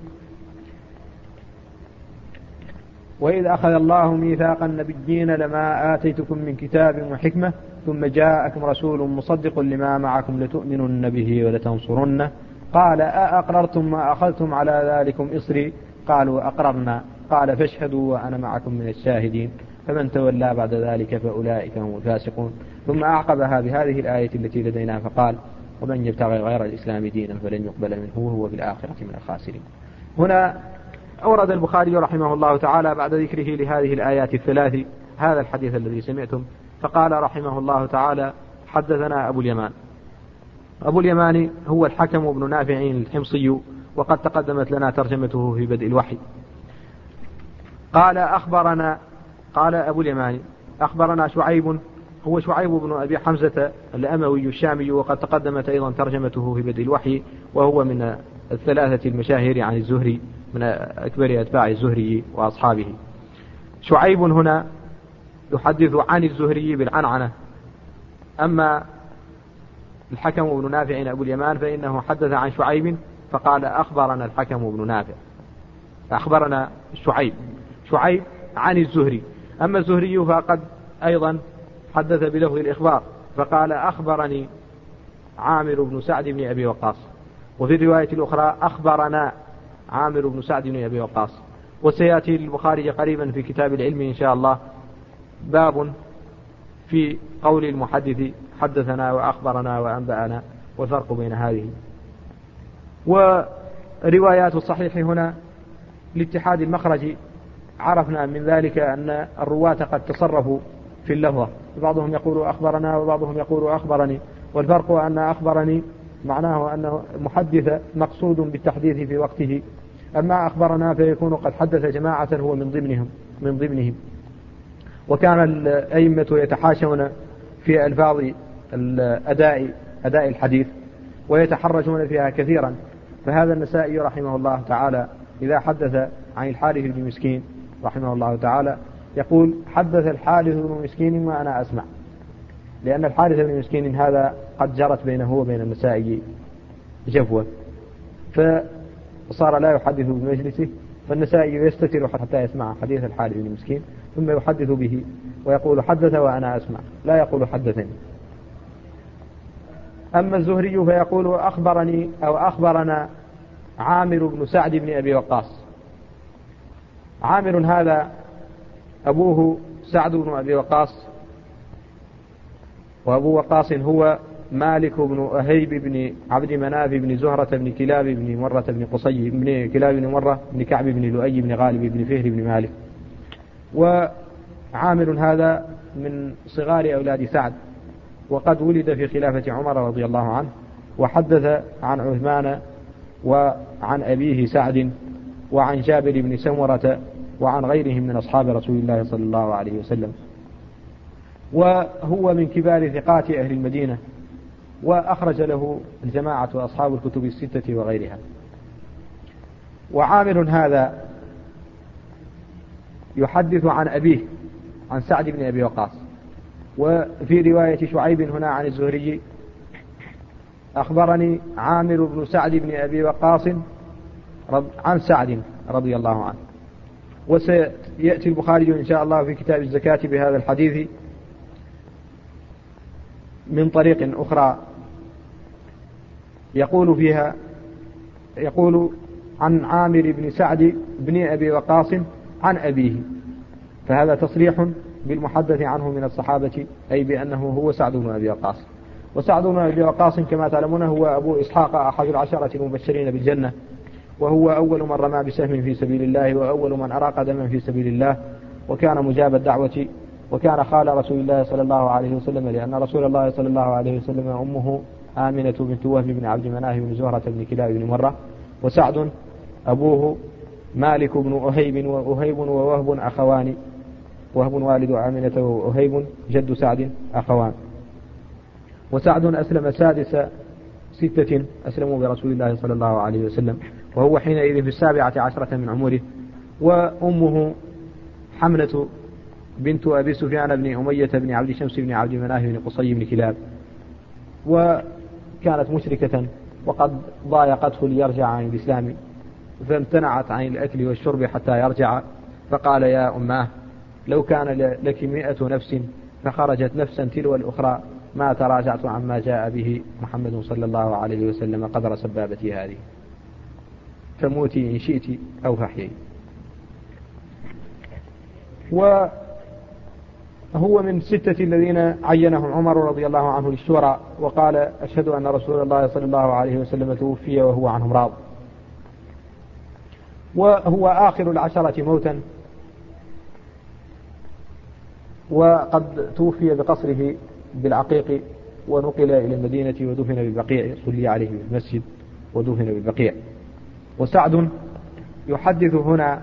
وإذ أخذ الله ميثاق النبيين لما آتيتكم من كتاب وحكمة ثم جاءكم رسول مصدق لما معكم لتؤمنن به ولتنصرنه قال: أأقررتم وأخذتم على ذلكم إصري قالوا أقررنا قال فاشهدوا وأنا معكم من الشاهدين فمن تولى بعد ذلك فأولئك هم الفاسقون. ثم أعقبها بهذه الآية التي لدينا فقال: ومن يبتغي غير الإسلام دينا فلن يقبل منه وهو في الآخرة من الخاسرين. هنا أورد البخاري رحمه الله تعالى بعد ذكره لهذه الآيات الثلاث هذا الحديث الذي سمعتم، فقال رحمه الله تعالى: حدثنا أبو اليمان. أبو اليمان هو الحكم بن نافع الحمصي، وقد تقدمت لنا ترجمته في بدء الوحي. قال أخبرنا قال أبو اليمان أخبرنا شعيب، هو شعيب بن أبي حمزة الأموي الشامي، وقد تقدمت أيضا ترجمته في بدء الوحي، وهو من الثلاثة المشاهير عن الزهري من أكبر أتباع الزهري وأصحابه. شعيب هنا يحدث عن الزهري بالعنعنة، أما الحكم بن نافع أبو اليمان فإنه حدث عن شعيب فقال أخبرنا الحكم بن نافع، أخبرنا شعيب شعيب عن الزهري. أما الزهري فقد أيضا حدث بلفظ الإخبار فقال أخبرني عامر بن سعد بن أبي وقاص، وفي الرواية الأخرى أخبرنا عامر بن سعد بن أبي وقاص. وسيأتي البخاري قريبا في كتاب العلم إن شاء الله باب في قول المحدث حدثنا وأخبرنا وأنبأنا والفرق بين هذه. وروايات الصحيح هنا لاتحاد المخرج عرفنا من ذلك أن الرواة قد تصرفوا في اللفظة، بعضهم يقول أخبرنا وبعضهم يقول أخبرني، والفرق أن أخبرني معناه أن محدث مقصود بالتحديث في وقته، أما أخبرنا فيكون قد حدث جماعة هو من ضمنهم من ضمنهم وكان الأئمة يتحاشون في ألفاظ الأداء أداء الحديث ويتحرجون فيها كثيرا. فهذا النسائي رحمه الله تعالى إذا حدث عن الحارث بن مسكين رحمه الله تعالى يقول حدث الحارث بن مسكين وأنا أسمع، لأن الحارث بن مسكين هذا قد جرت بينه وبين النسائي جفوة، فصار لا يحدث بمجلسه، فالنسائي يستتر حتى يسمع حديث الحارث بن مسكين ثم يحدث به ويقول حدث وأنا أسمع، لا يقول حدثني. أما الزهري فيقول أخبرني أو أخبرنا عامر بن سعد بن أبي وقاص. عامر هذا أبوه سعد بن أبي وقاص، وأبو وقاص هو مالك بن أهيب بن عبد مناف بن زهرة بن كلاب بن مرة بن قصي بن كلاب بن مرة بن كعب بن لؤي بن غالب بن فهر بن مالك. وعامر هذا من صغار أولاد سعد، وقد ولد في خلافة عمر رضي الله عنه، وحدث عن عثمان وعن أبيه سعد وعن جابر بن سمرة وعن غيرهم من أصحاب رسول الله صلى الله عليه وسلم، وهو من كبار ثقات أهل المدينة، وأخرج له الجماعة وأصحاب الكتب الستة وغيرها. وعامر هذا يحدث عن أبيه عن سعد بن أبي وقاص. وفي رواية شعيب هنا عن الزهري: أخبرني عامر بن سعد بن أبي وقاص عن سعد رضي الله عنه. وسيأتي البخاري إن شاء الله في كتاب الزكاة بهذا الحديث من طريق أخرى يقول فيها يقول عن عامر بن سعد بن أبي وقاص عن أبيه، فهذا تصريح بالمحدث عنه من الصحابة، أي بأنه هو سعد بن أبي وقاص. وسعد بن أبي وقاص كما تعلمون هو أبو إسحاق أحد العشرة المبشرين بالجنة، وهو أول من رمى بسهم في سبيل الله، وأول من أراق دما في سبيل الله، وكان مجاب الدعوة، وكان خال رسول الله صلى الله عليه وسلم، لأن رسول الله صلى الله عليه وسلم أمه آمنة بنت وهب بن عبد مناف بن زهرة بن كلاب بن مرة. وسعد أبوه مالك بن أهيب، وأهيب ووهب أخوان، وهب والد آمنة وأهيب جد سعد أخوان. وسعد أسلم سادس ستة أسلموا برسول الله صلى الله عليه وسلم، وهو حينئذ في السابعة عشرة من عمره. وأمه حملة بنت أبي سفيان بن أمية بن عبد شمس بن عبد مناف بن قصي بن كلاب، وكانت مشركة وقد ضايقته ليرجع عن الإسلام، فامتنعت عن الأكل والشرب حتى يرجع، فقال: يا أماه لو كان لك مئة نفس فخرجت نفسا تلو الأخرى ما تراجعت عما جاء به محمد صلى الله عليه وسلم قدر سبابتي هذه، فموتي إن شئت أو فحيي. وهو من ستة الذين عينهم عمر رضي الله عنه للشورى، وقال: أشهد أن رسول الله صلى الله عليه وسلم توفي وهو عنهم راض. وهو آخر العشرة موتا، وقد توفي بقصره بالعقيق، ونقل إلى المدينة ودفن بالبقيع، صلي عليه في المسجد ودفن بالبقيع. وسعد يحدث هنا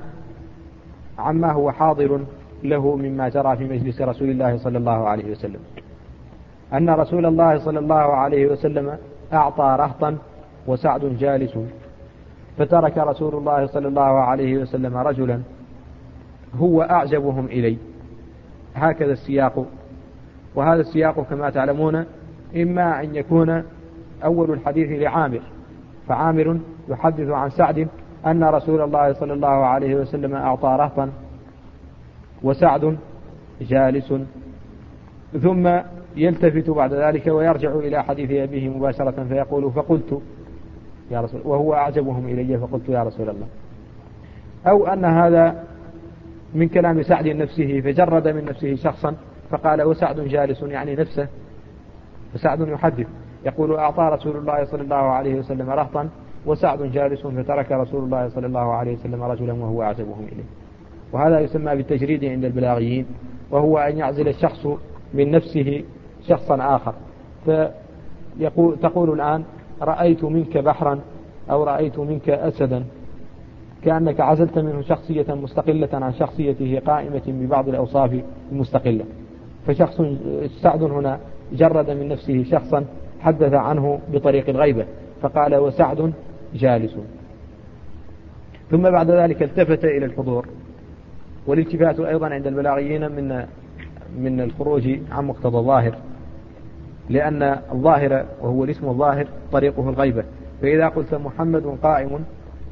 عما هو حاضر له مما جرى في مجلس رسول الله صلى الله عليه وسلم، أن رسول الله صلى الله عليه وسلم أعطى رهطا وسعد جالس، فترك رسول الله صلى الله عليه وسلم رجلا هو أعجبهم إلي. هكذا السياق. وهذا السياق كما تعلمون إما أن يكون أول الحديث لعامر، فعامر يحدث عن سعد أن رسول الله صلى الله عليه وسلم أعطى رهطا وسعد جالس، ثم يلتفت بعد ذلك ويرجع إلى حديث أبيه مباشرة فيقول: فقلت يا رسول، وهو أعجبهم إلي فقلت يا رسول الله. أو أن هذا من كلام سعد نفسه، فجرد من نفسه شخصا فقال: وسعد جالس، يعني نفسه. فسعد يحدث يقول: أعطى رسول الله صلى الله عليه وسلم رهطا وسعد جالس، فترك رسول الله صلى الله عليه وسلم رجلا وهو أعجبهم إليه. وهذا يسمى بالتجريد عند البلاغيين، وهو أن يعزل الشخص من نفسه شخصا آخر، فتقول الآن: رأيت منك بحرا، أو رأيت منك أسدا، كأنك عزلت منه شخصية مستقلة عن شخصيته قائمة ببعض الأوصاف المستقلة. فشخص سعد هنا جرد من نفسه شخصا حدث عنه بطريق الغيبة، فقال: وسعد جالس. ثم بعد ذلك التفت إلى الحضور. والالتفات أيضا عند البلاغيين من من الخروج عن مقتضى الظاهر، لأن الظاهر وهو الاسم الظاهر طريقه الغيبة. فإذا قلت محمد قائم،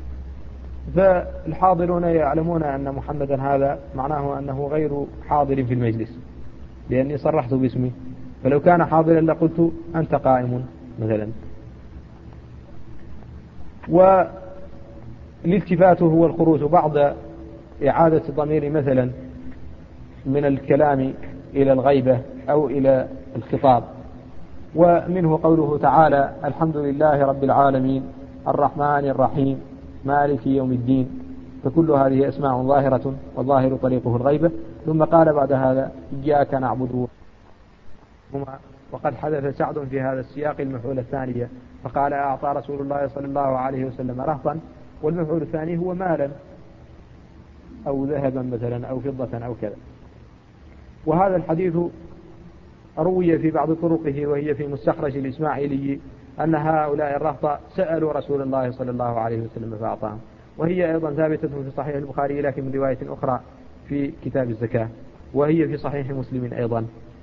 فالحاضرون يعلمون أن محمدا هذا معناه أنه غير حاضر في المجلس، لأني صرحت باسمي، فلو كان حاضرا لقلت أنت قائم مثلا. والالتفات هو الخروج بعد إعادة الضمير مثلا من الكلام إلى الغيبة أو إلى الخطاب، ومنه قوله تعالى الحمد لله رب العالمين الرحمن الرحيم مالك يوم الدين، فكل هذه أسماء ظاهرة والظاهر طريقه الغيبة. ثم قال بعد هذا إياك نعبد، وقد حدث سعد في هذا السياق المفعول الثانية فقال أعطى رسول الله صلى الله عليه وسلم رهطا، والمفعول الثاني هو مالا أو ذهبا مثلا أو فضة أو كذا. وهذا الحديث روي في بعض طرقه وهي في مستخرج الإسماعيلي أن هؤلاء الرهط سألوا رسول الله صلى الله عليه وسلم فأعطاهم، وهي أيضا ثابتة في صحيح البخاري لكن من رواية أخرى في كتاب الزكاة، وهي في صحيح مسلم أيضا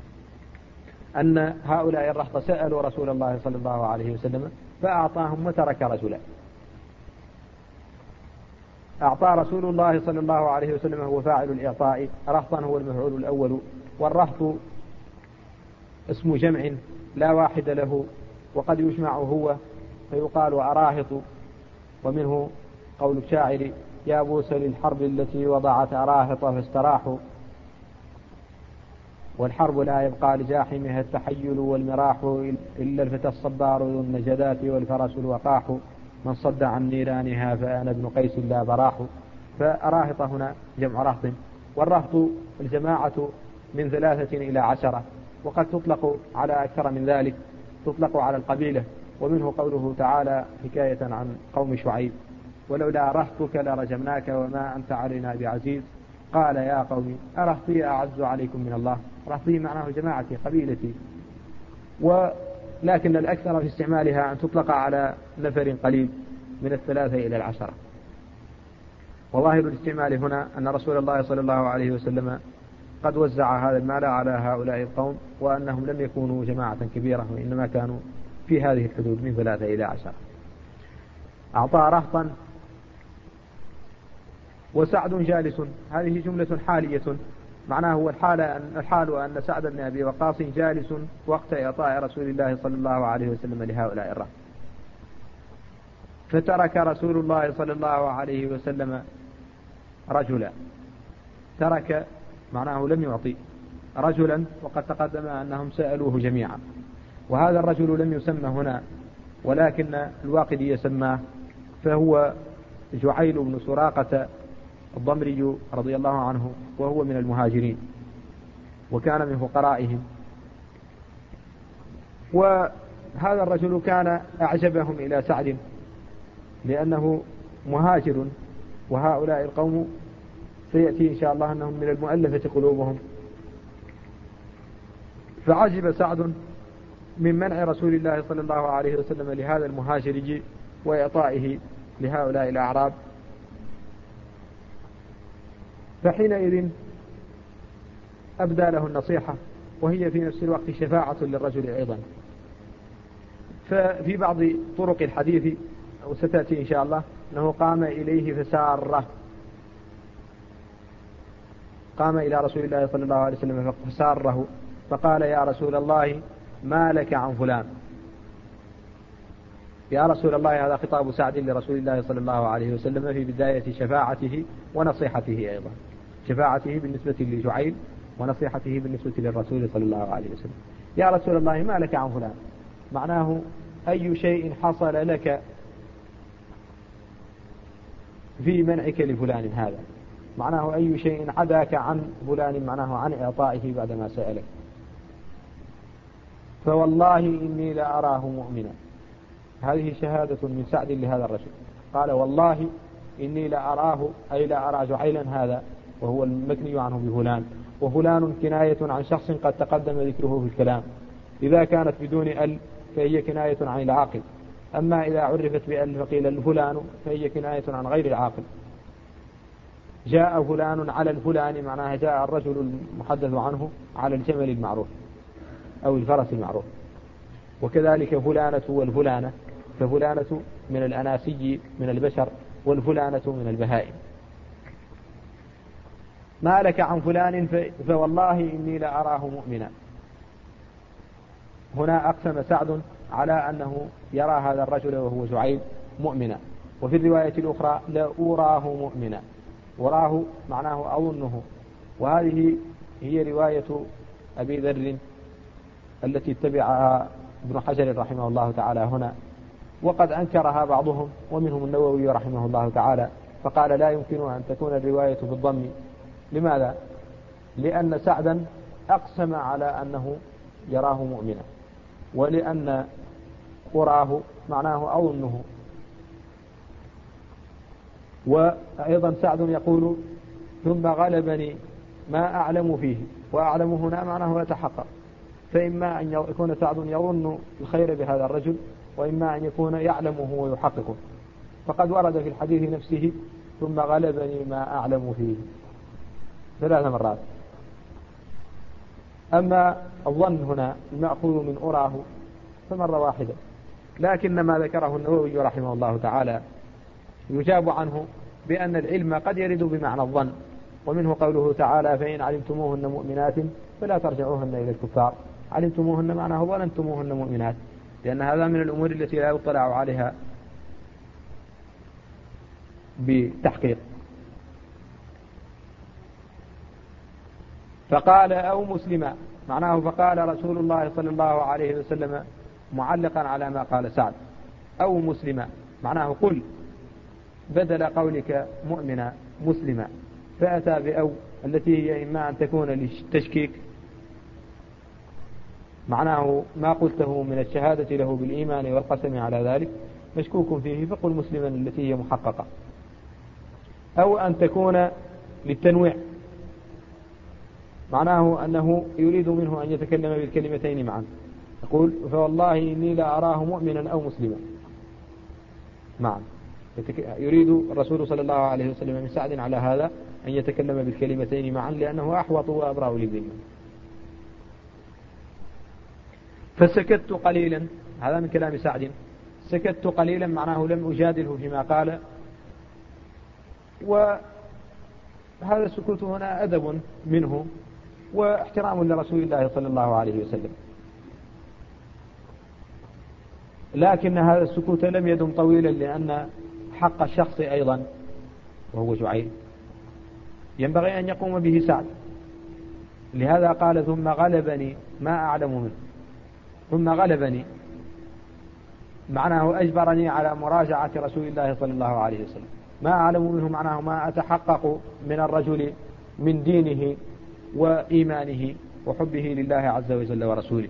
أن هؤلاء الرهط سألوا رسول الله صلى الله عليه وسلم فأعطاهم وترك رجلا. أعطى رسول الله صلى الله عليه وسلم هو فاعل الإعطاء، رهطا هو المفعول الأول، والرهط اسم جمع لا واحد له، وقد يجمع هو فيقال أراهط. ومنه قول الشاعر يا بوس للحرب التي وضعت أراهط فاستراحوا، والحرب لا يبقى لزاحمها التحيل والمراح إلا الفتى الصبار ذو النجدات والفرس الوقاح، من صد عن نيرانها فأنا ابن قيس لا براح. فأراهط هنا جمع رهط، والرهط الجماعة من ثلاثة إلى عشرة، وقد تطلق على أكثر من ذلك، تطلق على القبيلة. ومنه قوله تعالى حكاية عن قوم شعيب ولولا رهطك لرجمناك وما أنت علينا بعزيز، قال يا قوم أرهطي أعز عليكم من الله. رهطي معناه جماعتي قبيلتي، ولكن الأكثر في استعمالها أن تطلق على نفر قليل من الثلاثة إلى العشرة. وظاهر الاستعمال هنا أن رسول الله صلى الله عليه وسلم قد وزع هذا المال على هؤلاء القوم، وأنهم لم يكونوا جماعة كبيرة وإنما كانوا في هذه الحدود من ثلاثة إلى عشرة. أعطى رهطا. وسعد جالس، هذه جملة حالية معناه هو الحال أن الحال أن سعد بن أبي وقاص جالس وقت إعطاء رسول الله صلى الله عليه وسلم لهؤلاء الرهط، فترك رسول الله صلى الله عليه وسلم رجلا. ترك معناه لم يعطي رجلا، وقد تقدم أنهم سألوه جميعا، وهذا الرجل لم يسمى هنا ولكن الواقدي يسماه، فهو جعيل بن سراقة الضمري رضي الله عنه، وهو من المهاجرين وكان من فقرائهم. وهذا الرجل كان أعجبهم إلى سعد لأنه مهاجر، وهؤلاء القوم سيأتي إن شاء الله أنهم من المؤلفة قلوبهم. فعجب سعد من منع رسول الله صلى الله عليه وسلم لهذا المهاجر وإعطائه لهؤلاء الأعراب، فحينئذ أبدى له النصيحة، وهي في نفس الوقت شفاعة للرجل أيضا. ففي بعض طرق الحديث وستأتي إن شاء الله أنه قام إليه فساره، قام إلى رسول الله صلى الله عليه وسلم فساره فقال يا رسول الله ما لك عن فلان. يا رسول الله، هذا خطاب سعد لرسول الله صلى الله عليه وسلم في بداية شفاعته ونصيحته أيضا، شفاعته بالنسبة لجعيل ونصيحته بالنسبة للرسول صلى الله عليه وسلم. يا رسول الله ما لك عن فلان، معناه أي شيء حصل لك في منعك لفلان هذا، معناه أي شيء عداك عن فلان، معناه عن إعطائه بعدما سألك. فوالله إني لأراه مؤمنا، هذه شهادة من سعد لهذا الرجل، قال والله إني لأراه أي لا أرى جعيلا هذا، وهو المكني عنه بفلان، وفلان كناية عن شخص قد تقدم ذكره في الكلام، إذا كانت بدون ال فهي كناية عن العاقل، أما إذا عرفت بال فقيل الفلان فهي كناية عن غير العاقل. جاء فلان على الفلان، معناها جاء الرجل المحدث عنه على الجمل المعروف أو الفرس المعروف. وكذلك فلانة والفلانة، ففلانة من الأناسي من البشر، والفلانة من البهائم. ما لك عن فلان فوالله إني لأراه مؤمنا. هنا أقسم سعد على أنه يرى هذا الرجل وهو جعيل مؤمنا. وفي الرواية الأخرى لأراه مؤمنا، وراه معناه أظنه، وهذه هي رواية أبي ذر التي اتبعها ابن حجر رحمه الله تعالى هنا، وقد أنكرها بعضهم ومنهم النووي رحمه الله تعالى، فقال لا يمكن أن تكون الرواية بالضم. لماذا؟ لأن سعدا أقسم على أنه يراه مؤمنا، ولأن أراه معناه أظنه. وأيضا سعد يقول ثم غلبني ما أعلم فيه، وأعلم هنا معناه يتحقق، فإما أن يكون سعد يظن الخير بهذا الرجل، وإما أن يكون يعلمه ويحققه. فقد ورد في الحديث نفسه ثم غلبني ما أعلم فيه ثلاث مرات. أما الظن هنا المأخوذ من أراه فمرة واحدة، لكن ما ذكره النووي رحمه الله تعالى يجاب عنه بأن العلم قد يرد بمعنى الظن، ومنه قوله تعالى فإن علمتموهن مؤمنات فلا ترجعوهن إلى الكفار. علمتموهن معناه ظننتموهن مؤمنات، لأن هذا من الأمور التي لا يطلع عليها بتحقيق. فقال أو مسلما معناه فقال رسول الله صلى الله عليه وسلم معلقا على ما قال سعد، أو مسلما معناه قل بدل قولك مؤمنا مسلما، فأتى بأو التي هي إما أن تكون للتشكيك معناه ما قلته من الشهادة له بالإيمان والقسم على ذلك مشكوك فيه فقل مسلما التي هي محققة، أو أن تكون للتنويع معناه أنه يريد منه أن يتكلم بالكلمتين معا، يقول فوالله إني لا أراه مؤمنا أو مسلما معا. يريد الرسول صلى الله عليه وسلم من سعد على هذا أن يتكلم بالكلمتين معا لأنه أحوط وأبرأ للذمة. فسكت قليلا، هذا من كلام سعد، سكت قليلا معناه لم أجادله فيما قال، وهذا السكوت هنا أدب منه واحترام لرسول الله صلى الله عليه وسلم. لكن هذا السكوت لم يدم طويلا، لأن حق الشخص أيضا وهو جعيل ينبغي أن يقوم به سعد، لهذا قال ثم غلبني ما أعلم منه. ثم غلبني معناه أجبرني على مراجعة رسول الله صلى الله عليه وسلم، ما أعلم منه معناه ما أتحقق من الرجل من دينه وإيمانه وحبه لله عز وجل ورسوله.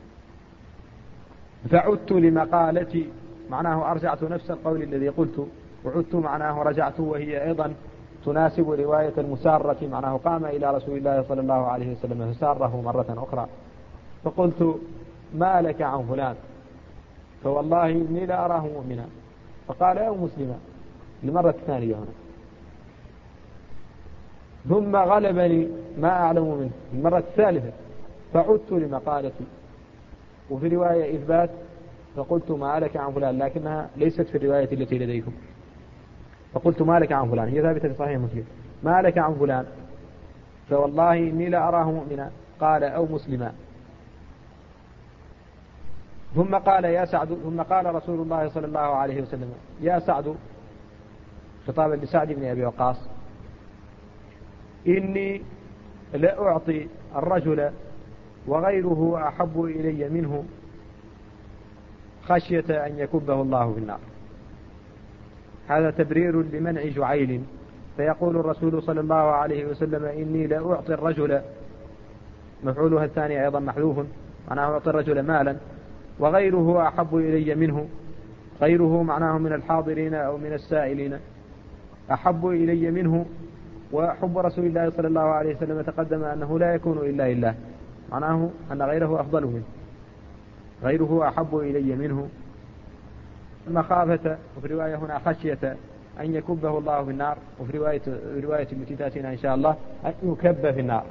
فعدت لمقالتي معناه أرجعت نفس القول الذي قلت، وعدت معناه رجعت، وهي أيضا تناسب رواية المسارة معناه قام إلى رسول الله صلى الله عليه وسلم فساره مرة أخرى فقلت ما لك عن فلان فوالله إني لا أراه مؤمنا، فقال أو مسلما لمرة ثانية هنا. ثم غلبني ما أعلم منه المرة الثالثة فعدت لمقالتي، وفي رواية إثبات فقلت ما لك عن فلان، لكنها ليست في الرواية التي لديكم. فقلت ما لك عن فلان هي ثابتة في صحيح مسلم، ما لك عن فلان فوالله إني لا أراه مؤمنا، قال أو مسلما. ثم قال يا سعد، ثم قال رسول الله صلى الله عليه وسلم يا سعد خطابا لسعد بن أبي وقاص إني لأعطي الرجل وغيره أحب إلي منه خشية أن يكبه الله في النار. هذا تبرير لمنع جعيل، فيقول الرسول صلى الله عليه وسلم إني لأعطي الرجل، مفعولها الثاني أيضا محذوف معناه أعطي الرجل مالا، وغيره أحب إلي منه، غيره معناه من الحاضرين أو من السائلين، أحب إلي منه. وحب رسول الله صلى الله عليه وسلم تقدم أنه لا يكون إلا لله، معناه أن غيره أفضل منه، غيره أحب إلي منه. مخافة، وفي رواية هنا خشية أن يكبه الله في النار، وفي رواية رواية التي تأتينا إن شاء الله أن يكب في النار،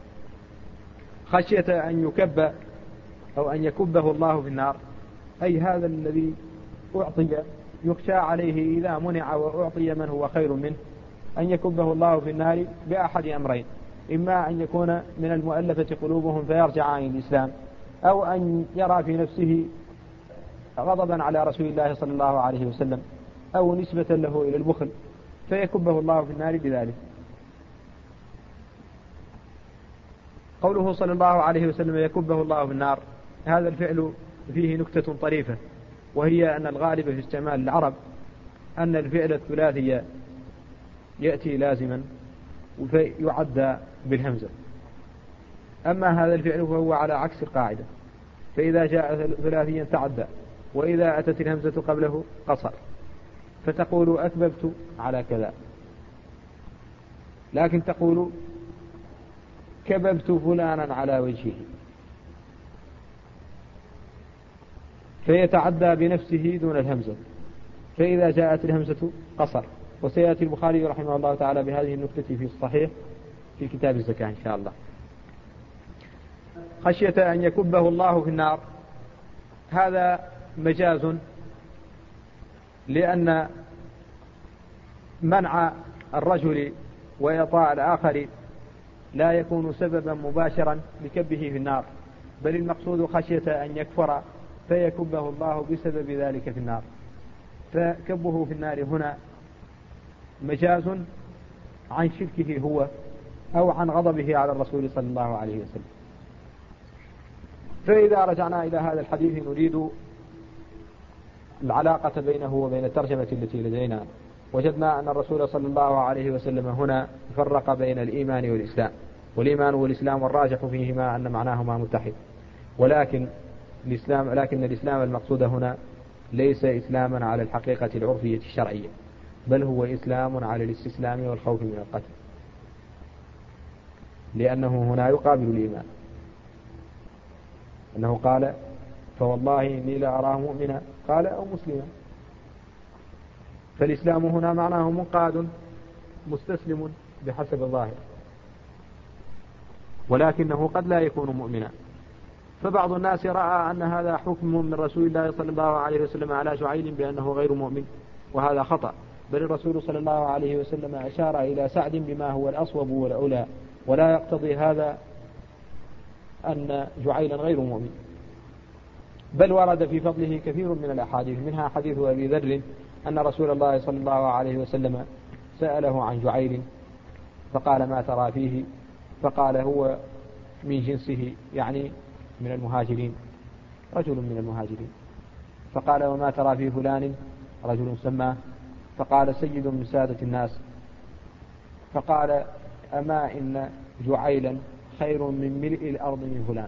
خشية أن يكب أو أن يكبه الله في النار، أي هذا الذي أعطي يخشى عليه إذا منع وأعطي من هو خير منه أن يكبه الله في النار بأحد أمرين، إما أن يكون من المؤلفة قلوبهم فيرجع عن الإسلام، أو أن يرى في نفسه غضبا على رسول الله صلى الله عليه وسلم، أو نسبة له إلى البخل فيكبه الله في النار بذلك. قوله صلى الله عليه وسلم يكبه الله في النار، هذا الفعل فيه نكتة طريفة، وهي أن الغالب في استعمال العرب أن الفعل الثلاثي يأتي لازما ويعدى بالهمزة، أما هذا الفعل فهو على عكس القاعدة، فإذا جاء ثلاثيا تعدى، وإذا أتت الهمزة قبله قصر، فتقول أكببت على كذا، لكن تقول كببت فلانا على وجهه، فيتعدى بنفسه دون الهمزة، فإذا جاءت الهمزة قصر. وسيأتي البخاري رحمه الله تعالى بهذه النكتة في الصحيح في كتاب الزكاة إن شاء الله. خشية أن يكبه الله في النار، هذا مجاز، لأن منع الرجل وإعطاء الآخر لا يكون سببا مباشرا لكبه في النار، بل المقصود خشية أن يكفر فيكبه الله بسبب ذلك في النار، فكبه في النار هنا مجاز عن شركه هو أو عن غضبه على الرسول صلى الله عليه وسلم. فإذا رجعنا إلى هذا الحديث نريد العلاقة بينه وبين الترجمة التي لدينا، وجدنا أن الرسول صلى الله عليه وسلم هنا فرق بين الإيمان والإسلام، والإيمان والإسلام والراجح فيهما أن معناهما متحد، ولكن الإسلام لكن الإسلام المقصود هنا ليس إسلاما على الحقيقة العرفية الشرعية، بل هو إسلام على الاستسلام والخوف من القتل، لأنه هنا يقابل الإيمان، أنه قال فوالله إني لا أراه مؤمنا قال أو مسلما، فالإسلام هنا معناه منقاد مستسلم بحسب الظاهر، ولكنه قد لا يكون مؤمنا. فبعض الناس رأى أن هذا حكم من رسول الله صلى الله عليه وسلم على شعيل بأنه غير مؤمن، وهذا خطأ، بل الرسول صلى الله عليه وسلم أشار إلى سعد بما هو الأصوب والأولى، ولا يقتضي هذا أن جعيلا غير مؤمن، بل ورد في فضله كثير من الأحاديث، منها حديث أبي ذر أن رسول الله صلى الله عليه وسلم سأله عن جعيل فقال ما ترى فيه، فقال هو من جنسه، يعني من المهاجرين، رجل من المهاجرين، فقال وما ترى في فلان، رجل سماه، فقال سيد من سادة الناس، فقال أما إن جعيلا خير من ملء الأرض من فلان،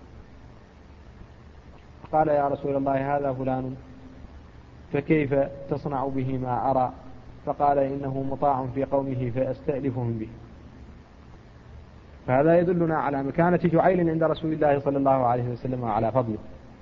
قال يا رسول الله هذا فلان فكيف تصنع به ما أرى، فقال إنه مطاع في قومه فأستألفهم به. فهذا يدلنا على مكانة جعيل عند رسول الله صلى الله عليه وسلم وعلى فضله.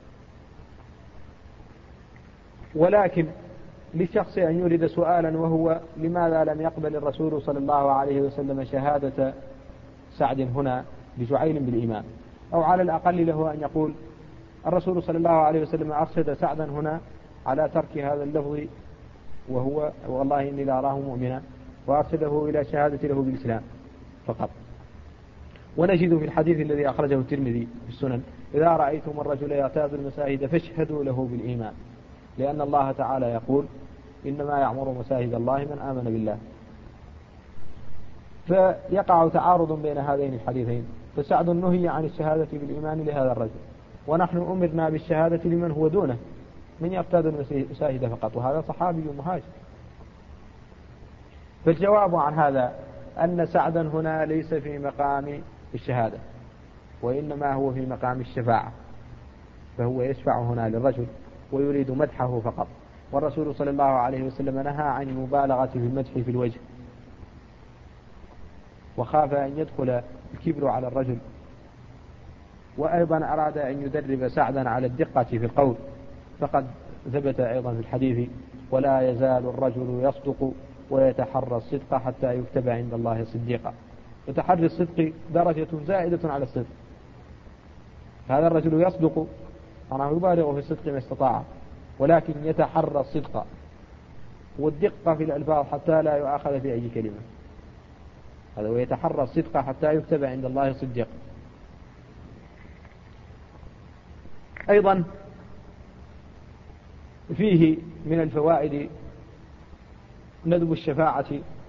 ولكن للشخص أن يورد سؤالا، وهو لماذا لم يقبل الرسول صلى الله عليه وسلم شهادة سعد هنا لجعيل بالإيمان، أو على الأقل له أن يقول الرسول صلى الله عليه وسلم أرشد سعدا هنا على ترك هذا اللفظ وهو والله إني لا أراه مؤمنا، وأرشده إلى شهادة له بالإسلام فقط. ونجد في الحديث الذي أخرجه الترمذي في السنن إذا رأيتم الرجل يعتاد المساجد فاشهدوا له بالإيمان، لأن الله تعالى يقول إنما يعمر مساجد الله من آمن بالله. فيقع تعارض بين هذين الحديثين، فسعد نهي عن الشهادة بالإيمان لهذا الرجل، ونحن أمرنا بالشهادة لمن هو دونه من يرتاد المساجد فقط، وهذا صحابي مهاجر. فالجواب عن هذا أن سعدا هنا ليس في مقام الشهادة، وإنما هو في مقام الشفاعة، فهو يشفع هنا للرجل ويريد مدحه فقط، والرسول صلى الله عليه وسلم نهى عن المبالغة في المدح في الوجه، وخاف أن يدخل الكبر على الرجل، وأيضا أراد أن يدرب سعدا على الدقة في القول، فقد ثبت أيضا في الحديث ولا يزال الرجل يصدق ويتحرى الصدق حتى يكتب عند الله صديقا. وتحري الصدق درجة زائدة على الصدق، هذا الرجل يصدق أنا يبالغ في الصدق ما استطاع، ولكن يتحرى الصدق والدقة في الألفاظ حتى لا يؤاخذ في أي كلمة، هذا ويتحرى الصدق حتى يكتب عند الله صديقا. أيضا فيه من الفوائد ندب الشفاعة،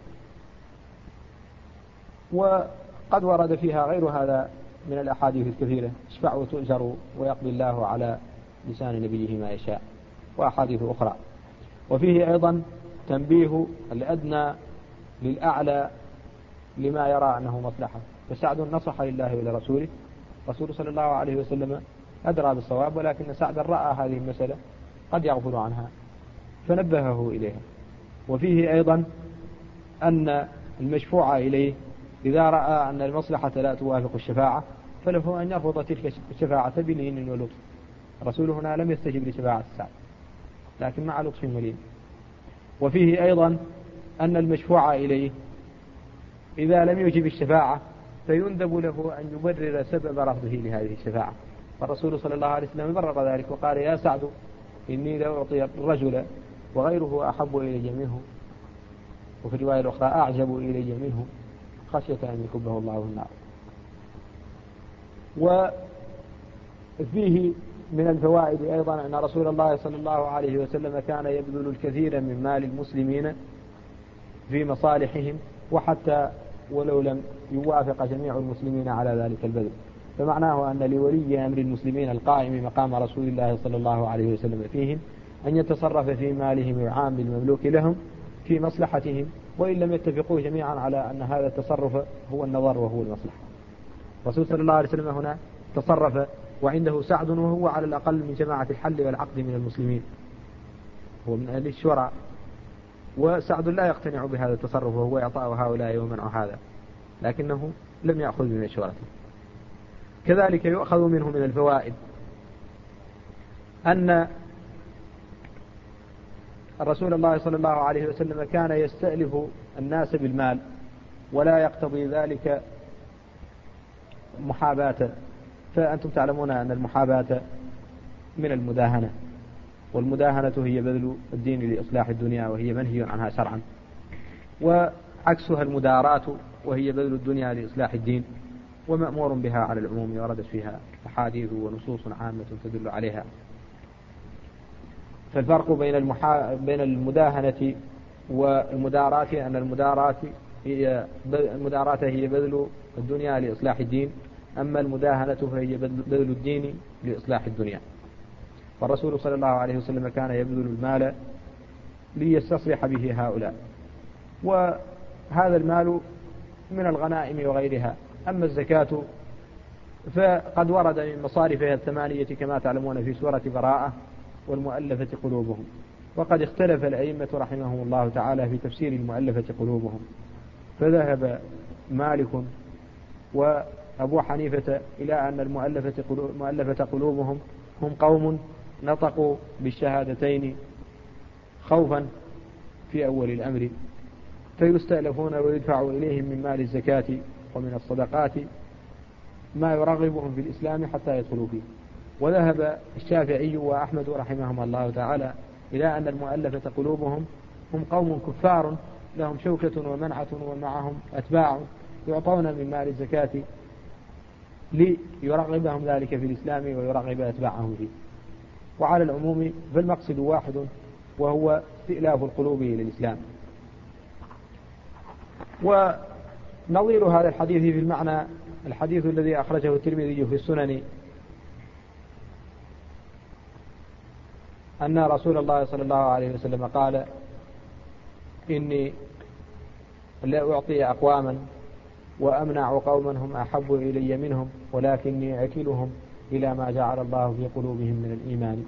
وقد ورد فيها غير هذا من الأحاديث الكثيرة، اشفعوا تؤجروا ويقضي الله على لسان نبيه ما يشاء، وأحاديث أخرى. وفيه أيضا تنبيه الأدنى للأعلى لما يرى أنه مصلحة، فسعد نصح لله ولرسوله، رسول صلى الله عليه وسلم أدرى بالصواب، ولكن سعد رأى هذه المسألة قد يغفل عنها فنبهه إليها. وفيه أيضا أن المشفوع إليه إذا رأى أن المصلحة لا توافق الشفاعة فله أن يرفض تلك الشفاعة بلين ولطف. الرسول هنا لم يستجب لشفاعة سعد لكن مع لطف ولين. وفيه أيضا أن المشفوع إليه إذا لم يجب الشفاعة فيندب له أن يبرر سبب رفضه لهذه الشفاعة، فالرسول صلى الله عليه وسلم برر ذلك وقال: يا سعد إني لأعطي الرجل وغيره أحب إلي منه، وفي الرواية الأخرى أعجب إلي منه، خشية أن يكبه الله النار. وفيه من الفوائد أيضا أن رسول الله صلى الله عليه وسلم كان يبذل الكثير من مال المسلمين في مصالحهم، وحتى ولو لم يوافق جميع المسلمين على ذلك البذل، فمعناه أن لولي أمر المسلمين القائم مقام رسول الله صلى الله عليه وسلم فيهم أن يتصرف في مالهم وعام المملوك لهم في مصلحتهم، وإن لم يتفقوا جميعا على أن هذا التصرف هو النظر وهو المصلحة. الرسول صلى الله عليه وسلم هنا تصرف وعنده سعد وهو على الأقل من جماعة الحل والعقد من المسلمين، هو من أهل الشورى، وسعد لا يقتنع بهذا التصرف وهو إعطاء هؤلاء ومنع هذا، لكنه لم يأخذ من مشورته. كذلك يؤخذ منه من الفوائد أن الرسول الله صلى الله عليه وسلم كان يستألف الناس بالمال ولا يقتضي ذلك محاباة، فأنتم تعلمون أن المحاباة من المداهنة، والمداهنة هي بذل الدين لإصلاح الدنيا وهي منهي عنها شرعا، وعكسها المداراة وهي بذل الدنيا لإصلاح الدين، ومأمور بها على العموم، وردت فيها أحاديث ونصوص عامة تدل عليها. فالفرق بين المحا... بين المداهنة والمداراة أن المداراة هي المداراة هي بذل الدنيا لإصلاح الدين، أما المداهنة فهي بذل الدين لإصلاح الدنيا. والرسول صلى الله عليه وسلم كان يبذل المال ليستصلح به هؤلاء، وهذا المال من الغنائم وغيرها. أما الزكاة فقد ورد من مصارفها الثمانية كما تعلمون في سورة براءة: والمؤلفة قلوبهم. وقد اختلف الأئمة رحمهم الله تعالى في تفسير المؤلفة قلوبهم، فذهب مالك وأبو حنيفة إلى أن المؤلفة مؤلفة قلوبهم هم قوم نطقوا بالشهادتين خوفا في أول الأمر، فيستألفون ويدفع إليهم من مال الزكاة ومن الصدقات ما يرغبهم في الإسلام حتى يدخلوا فيه. وذهب الشافعي وأحمد رحمهم الله تعالى إلى أن المؤلفة قلوبهم هم قوم كفار لهم شوكة ومنعة ومعهم أتباع يعطون من مال الزكاة ليرغبهم ذلك في الإسلام ويرغب أتباعهم فيه. وعلى العموم فالمقصد واحد، وهو استئلاف القلوب إلى الإسلام. ونظير هذا الحديث في المعنى الحديث الذي أخرجه الترمذي في السنن أن رسول الله صلى الله عليه وسلم قال: إني لا أعطي أقواما وأمنع قوما هم أحب إلي منهم، ولكني أكلهم إلى ما جعل الله في قلوبهم من الإيمان.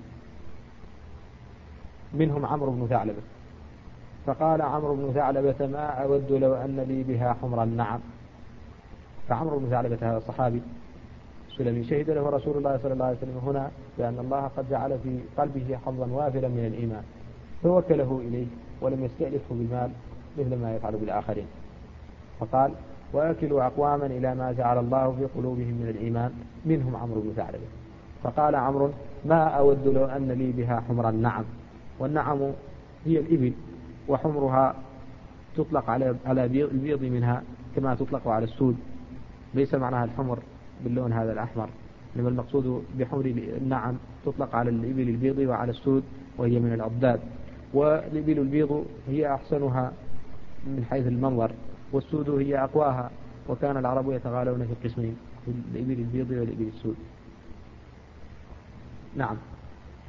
منهم عمرو بن ثعلبة، فقال عمرو بن ثعلبة: ما أود لو أن لي بها حمر النعم. فعمرو بن ثعلبة هذا الصحابي سلمي شهد له رسول الله صلى الله عليه وسلم هنا بأن الله قد جعل في قلبه حظا وافرا من الإيمان، فوكله إليه ولم يستألفه بالمال مثل ما يفعل بالآخرين، فقال: وأكلوا أقواما إلى ما جعل الله في قلوبهم من الإيمان، منهم عمرو بن ثعلبة. فقال عمرو: ما أود لو أن لي بها حمر النعم. والنعم هي الإبل، وحمرها تطلق على على البيض منها كما تطلق على السود، ليس معناها الحمر باللون هذا الأحمر، إنما المقصود بحمر النعم تطلق على الإبل البيض وعلى السود وهي من الأضداد. والإبل البيض هي أحسنها من حيث المنظر، والسود هي أقواها، وكان العرب يتغالون في القسمين: الإبل البيض والإبل السود. نعم.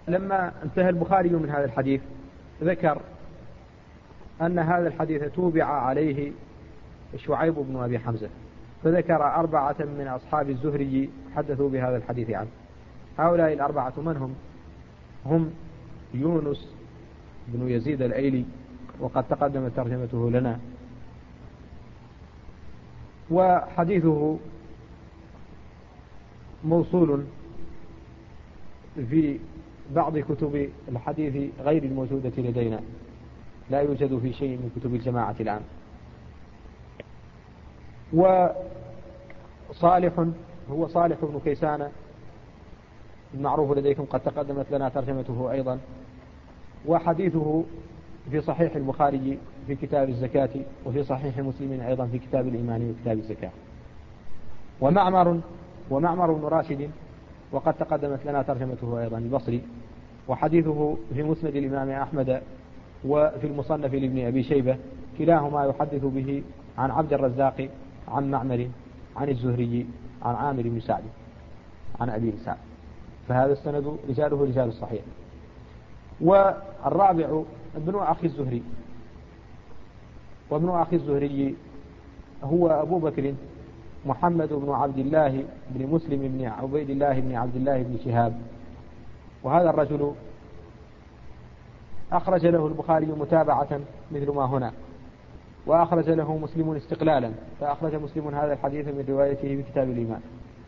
لما انتهى البخاري من هذا الحديث ذكر أن هذا الحديث توبع عليه شعيب بن أبي حمزة، فذكر أربعة من أصحاب الزهري حدثوا بهذا الحديث عنه. هؤلاء الأربعة من هم؟ هم يونس بن يزيد الأيلي، وقد تقدم ترجمته لنا، وحديثه موصول في بعض كتب الحديث غير الموجودة لدينا، لا يوجد في شيء من كتب الجماعة الآن. وصالح هو صالح بن كيسان المعروف لديكم، قد تقدمت لنا ترجمته أيضا، وحديثه في صحيح البخاري في كتاب الزكاة، وفي صحيح مسلم أيضا في كتاب الإيمان وكتاب الزكاة. ومعمر ومعمر بن راشد وقد تقدمت لنا ترجمته أيضا البصري، وحديثه في مسند الإمام أحمد وفي المصنف لابن أبي شيبة، كلاهما يحدث به عن عبد الرزاق عن معمر عن الزهري عن عامر بن سعد عن أبي سعد، فهذا السند رجاله رجال الصحيح. والرابع ابن أخي الزهري، وابن أخي الزهري هو أبو بكر محمد بن عبد الله بن مسلم بن عبيد الله بن عبد الله بن شهاب، وهذا الرجل أخرج له البخاري متابعة مثل ما هنا، وأخرج له مسلم استقلالا، فأخرج مسلم هذا الحديث من روايته في كتاب الإيمان،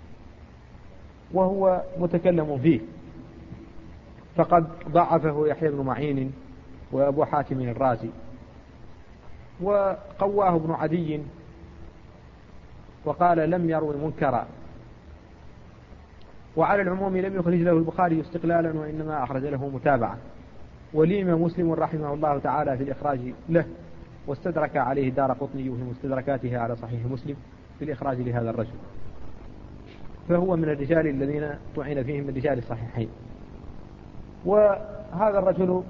وهو متكلم فيه، فقد ضعفه يحيى بن معين وأبو حاتم الرازي، وقواه ابن عدي وقال لم يروي منكرا. وعلى العموم لم يخرج له البخاري استقلالا، وإنما أخرج له متابعة، وليم مسلم رحمه الله تعالى في الإخراج له، واستدرك عليه دار قطني في مستدركاته على صحيح مسلم في الإخراج لهذا الرجل، فهو من الرجال الذين طعن فيهم من رجال الصحيحين. وهذا الرجل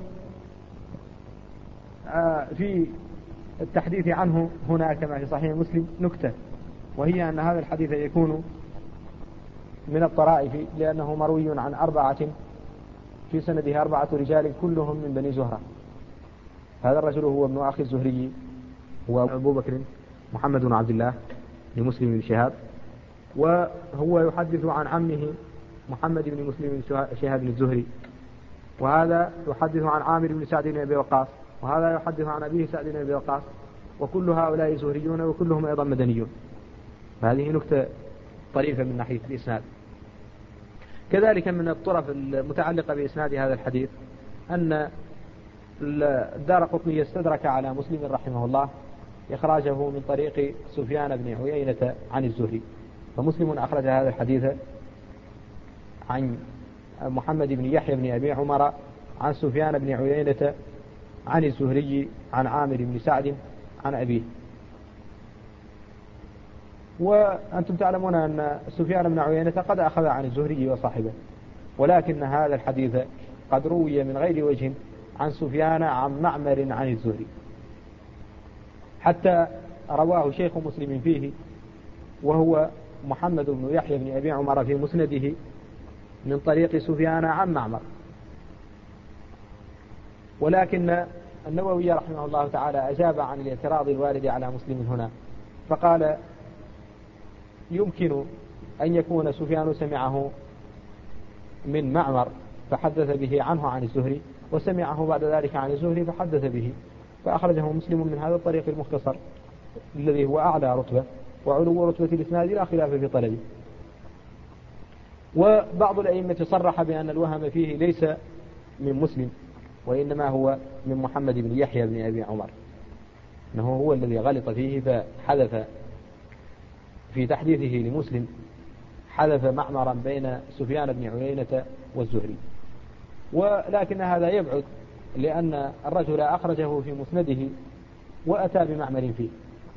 في التحديث عنه هنا كما في صحيح مسلم نكتة، وهي أن هذا الحديث يكون من الطرائف، لأنه مروي عن أربعة في سنده أربعة رجال كلهم من بني زهرة. هذا الرجل هو ابن أخي الزهري، هو أبو بكر محمد بن عبد الله بن مسلم بن شهاب، وهو يحدث عن عمه محمد بن مسلم بن شهاب الزهري، وهذا يحدث عن عامر بن سعد بن أبي وقاص، وهذا يحدث عن أبيه سعد بن أبي وقاص، وكل هؤلاء زهريون وكلهم أيضا مدنيون. فهذه نكتة طريفة من ناحية الإسناد. كذلك من الطرف المتعلقة بإسناد هذا الحديث أن الدار قطني يستدرك على مسلم رحمه الله إخراجه من طريق سفيان بن عيينة عن الزهري، فمسلم أخرج هذا الحديث عن محمد بن يحيى بن أبي عمر عن سفيان بن عيينة عن الزهري عن عامر بن سعد عن أبيه. وأنتم تعلمون أن سفيان بن عيينة قد أخذ عن الزهري وصاحبه، ولكن هذا الحديث قد روي من غير وجه عن سفيان عن معمر عن الزهري، حتى رواه شيخ مسلم فيه وهو محمد بن يحيى بن أبي عمر في مسنده من طريق سفيان عن معمر. ولكن النووي رحمه الله تعالى أجاب عن الاعتراض الوارد على مسلم هنا، فقال يمكن أن يكون سفيان سمعه من معمر فحدث به عنه عن الزهري، وسمعه بعد ذلك عن الزهري فحدث به، فأخرجه مسلم من هذا الطريق المختصر الذي هو أعلى رتبة، وعلو رتبة الإسناد لا خلاف في طلبه. وبعض الأئمة صرح بأن الوهم فيه ليس من مسلم، وإنما هو من محمد بن يحيى بن أبي عمر، أنه هو الذي غلط فيه فحذف في تحديثه لمسلم، حذف معمرا بين سفيان بن عيينة والزهري. ولكن هذا يبعد، لأن الرجل أخرجه في مسنده وأتى بمعمر فيه.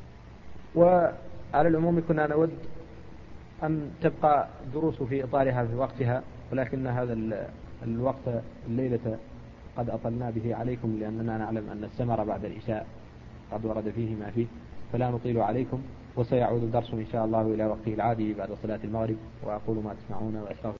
وعلى العموم كنا نود أن تبقى دروس في إطارها في وقتها، ولكن هذا الوقت الليلة قد أطلنا به عليكم، لأننا نعلم أن السمر بعد العشاء قد ورد فيه ما فيه، فلا نطيل عليكم، وسيعود الدرس إن شاء الله إلى وقته العادي بعد صلاة المغرب. وأقول ما تسمعون وأستغفر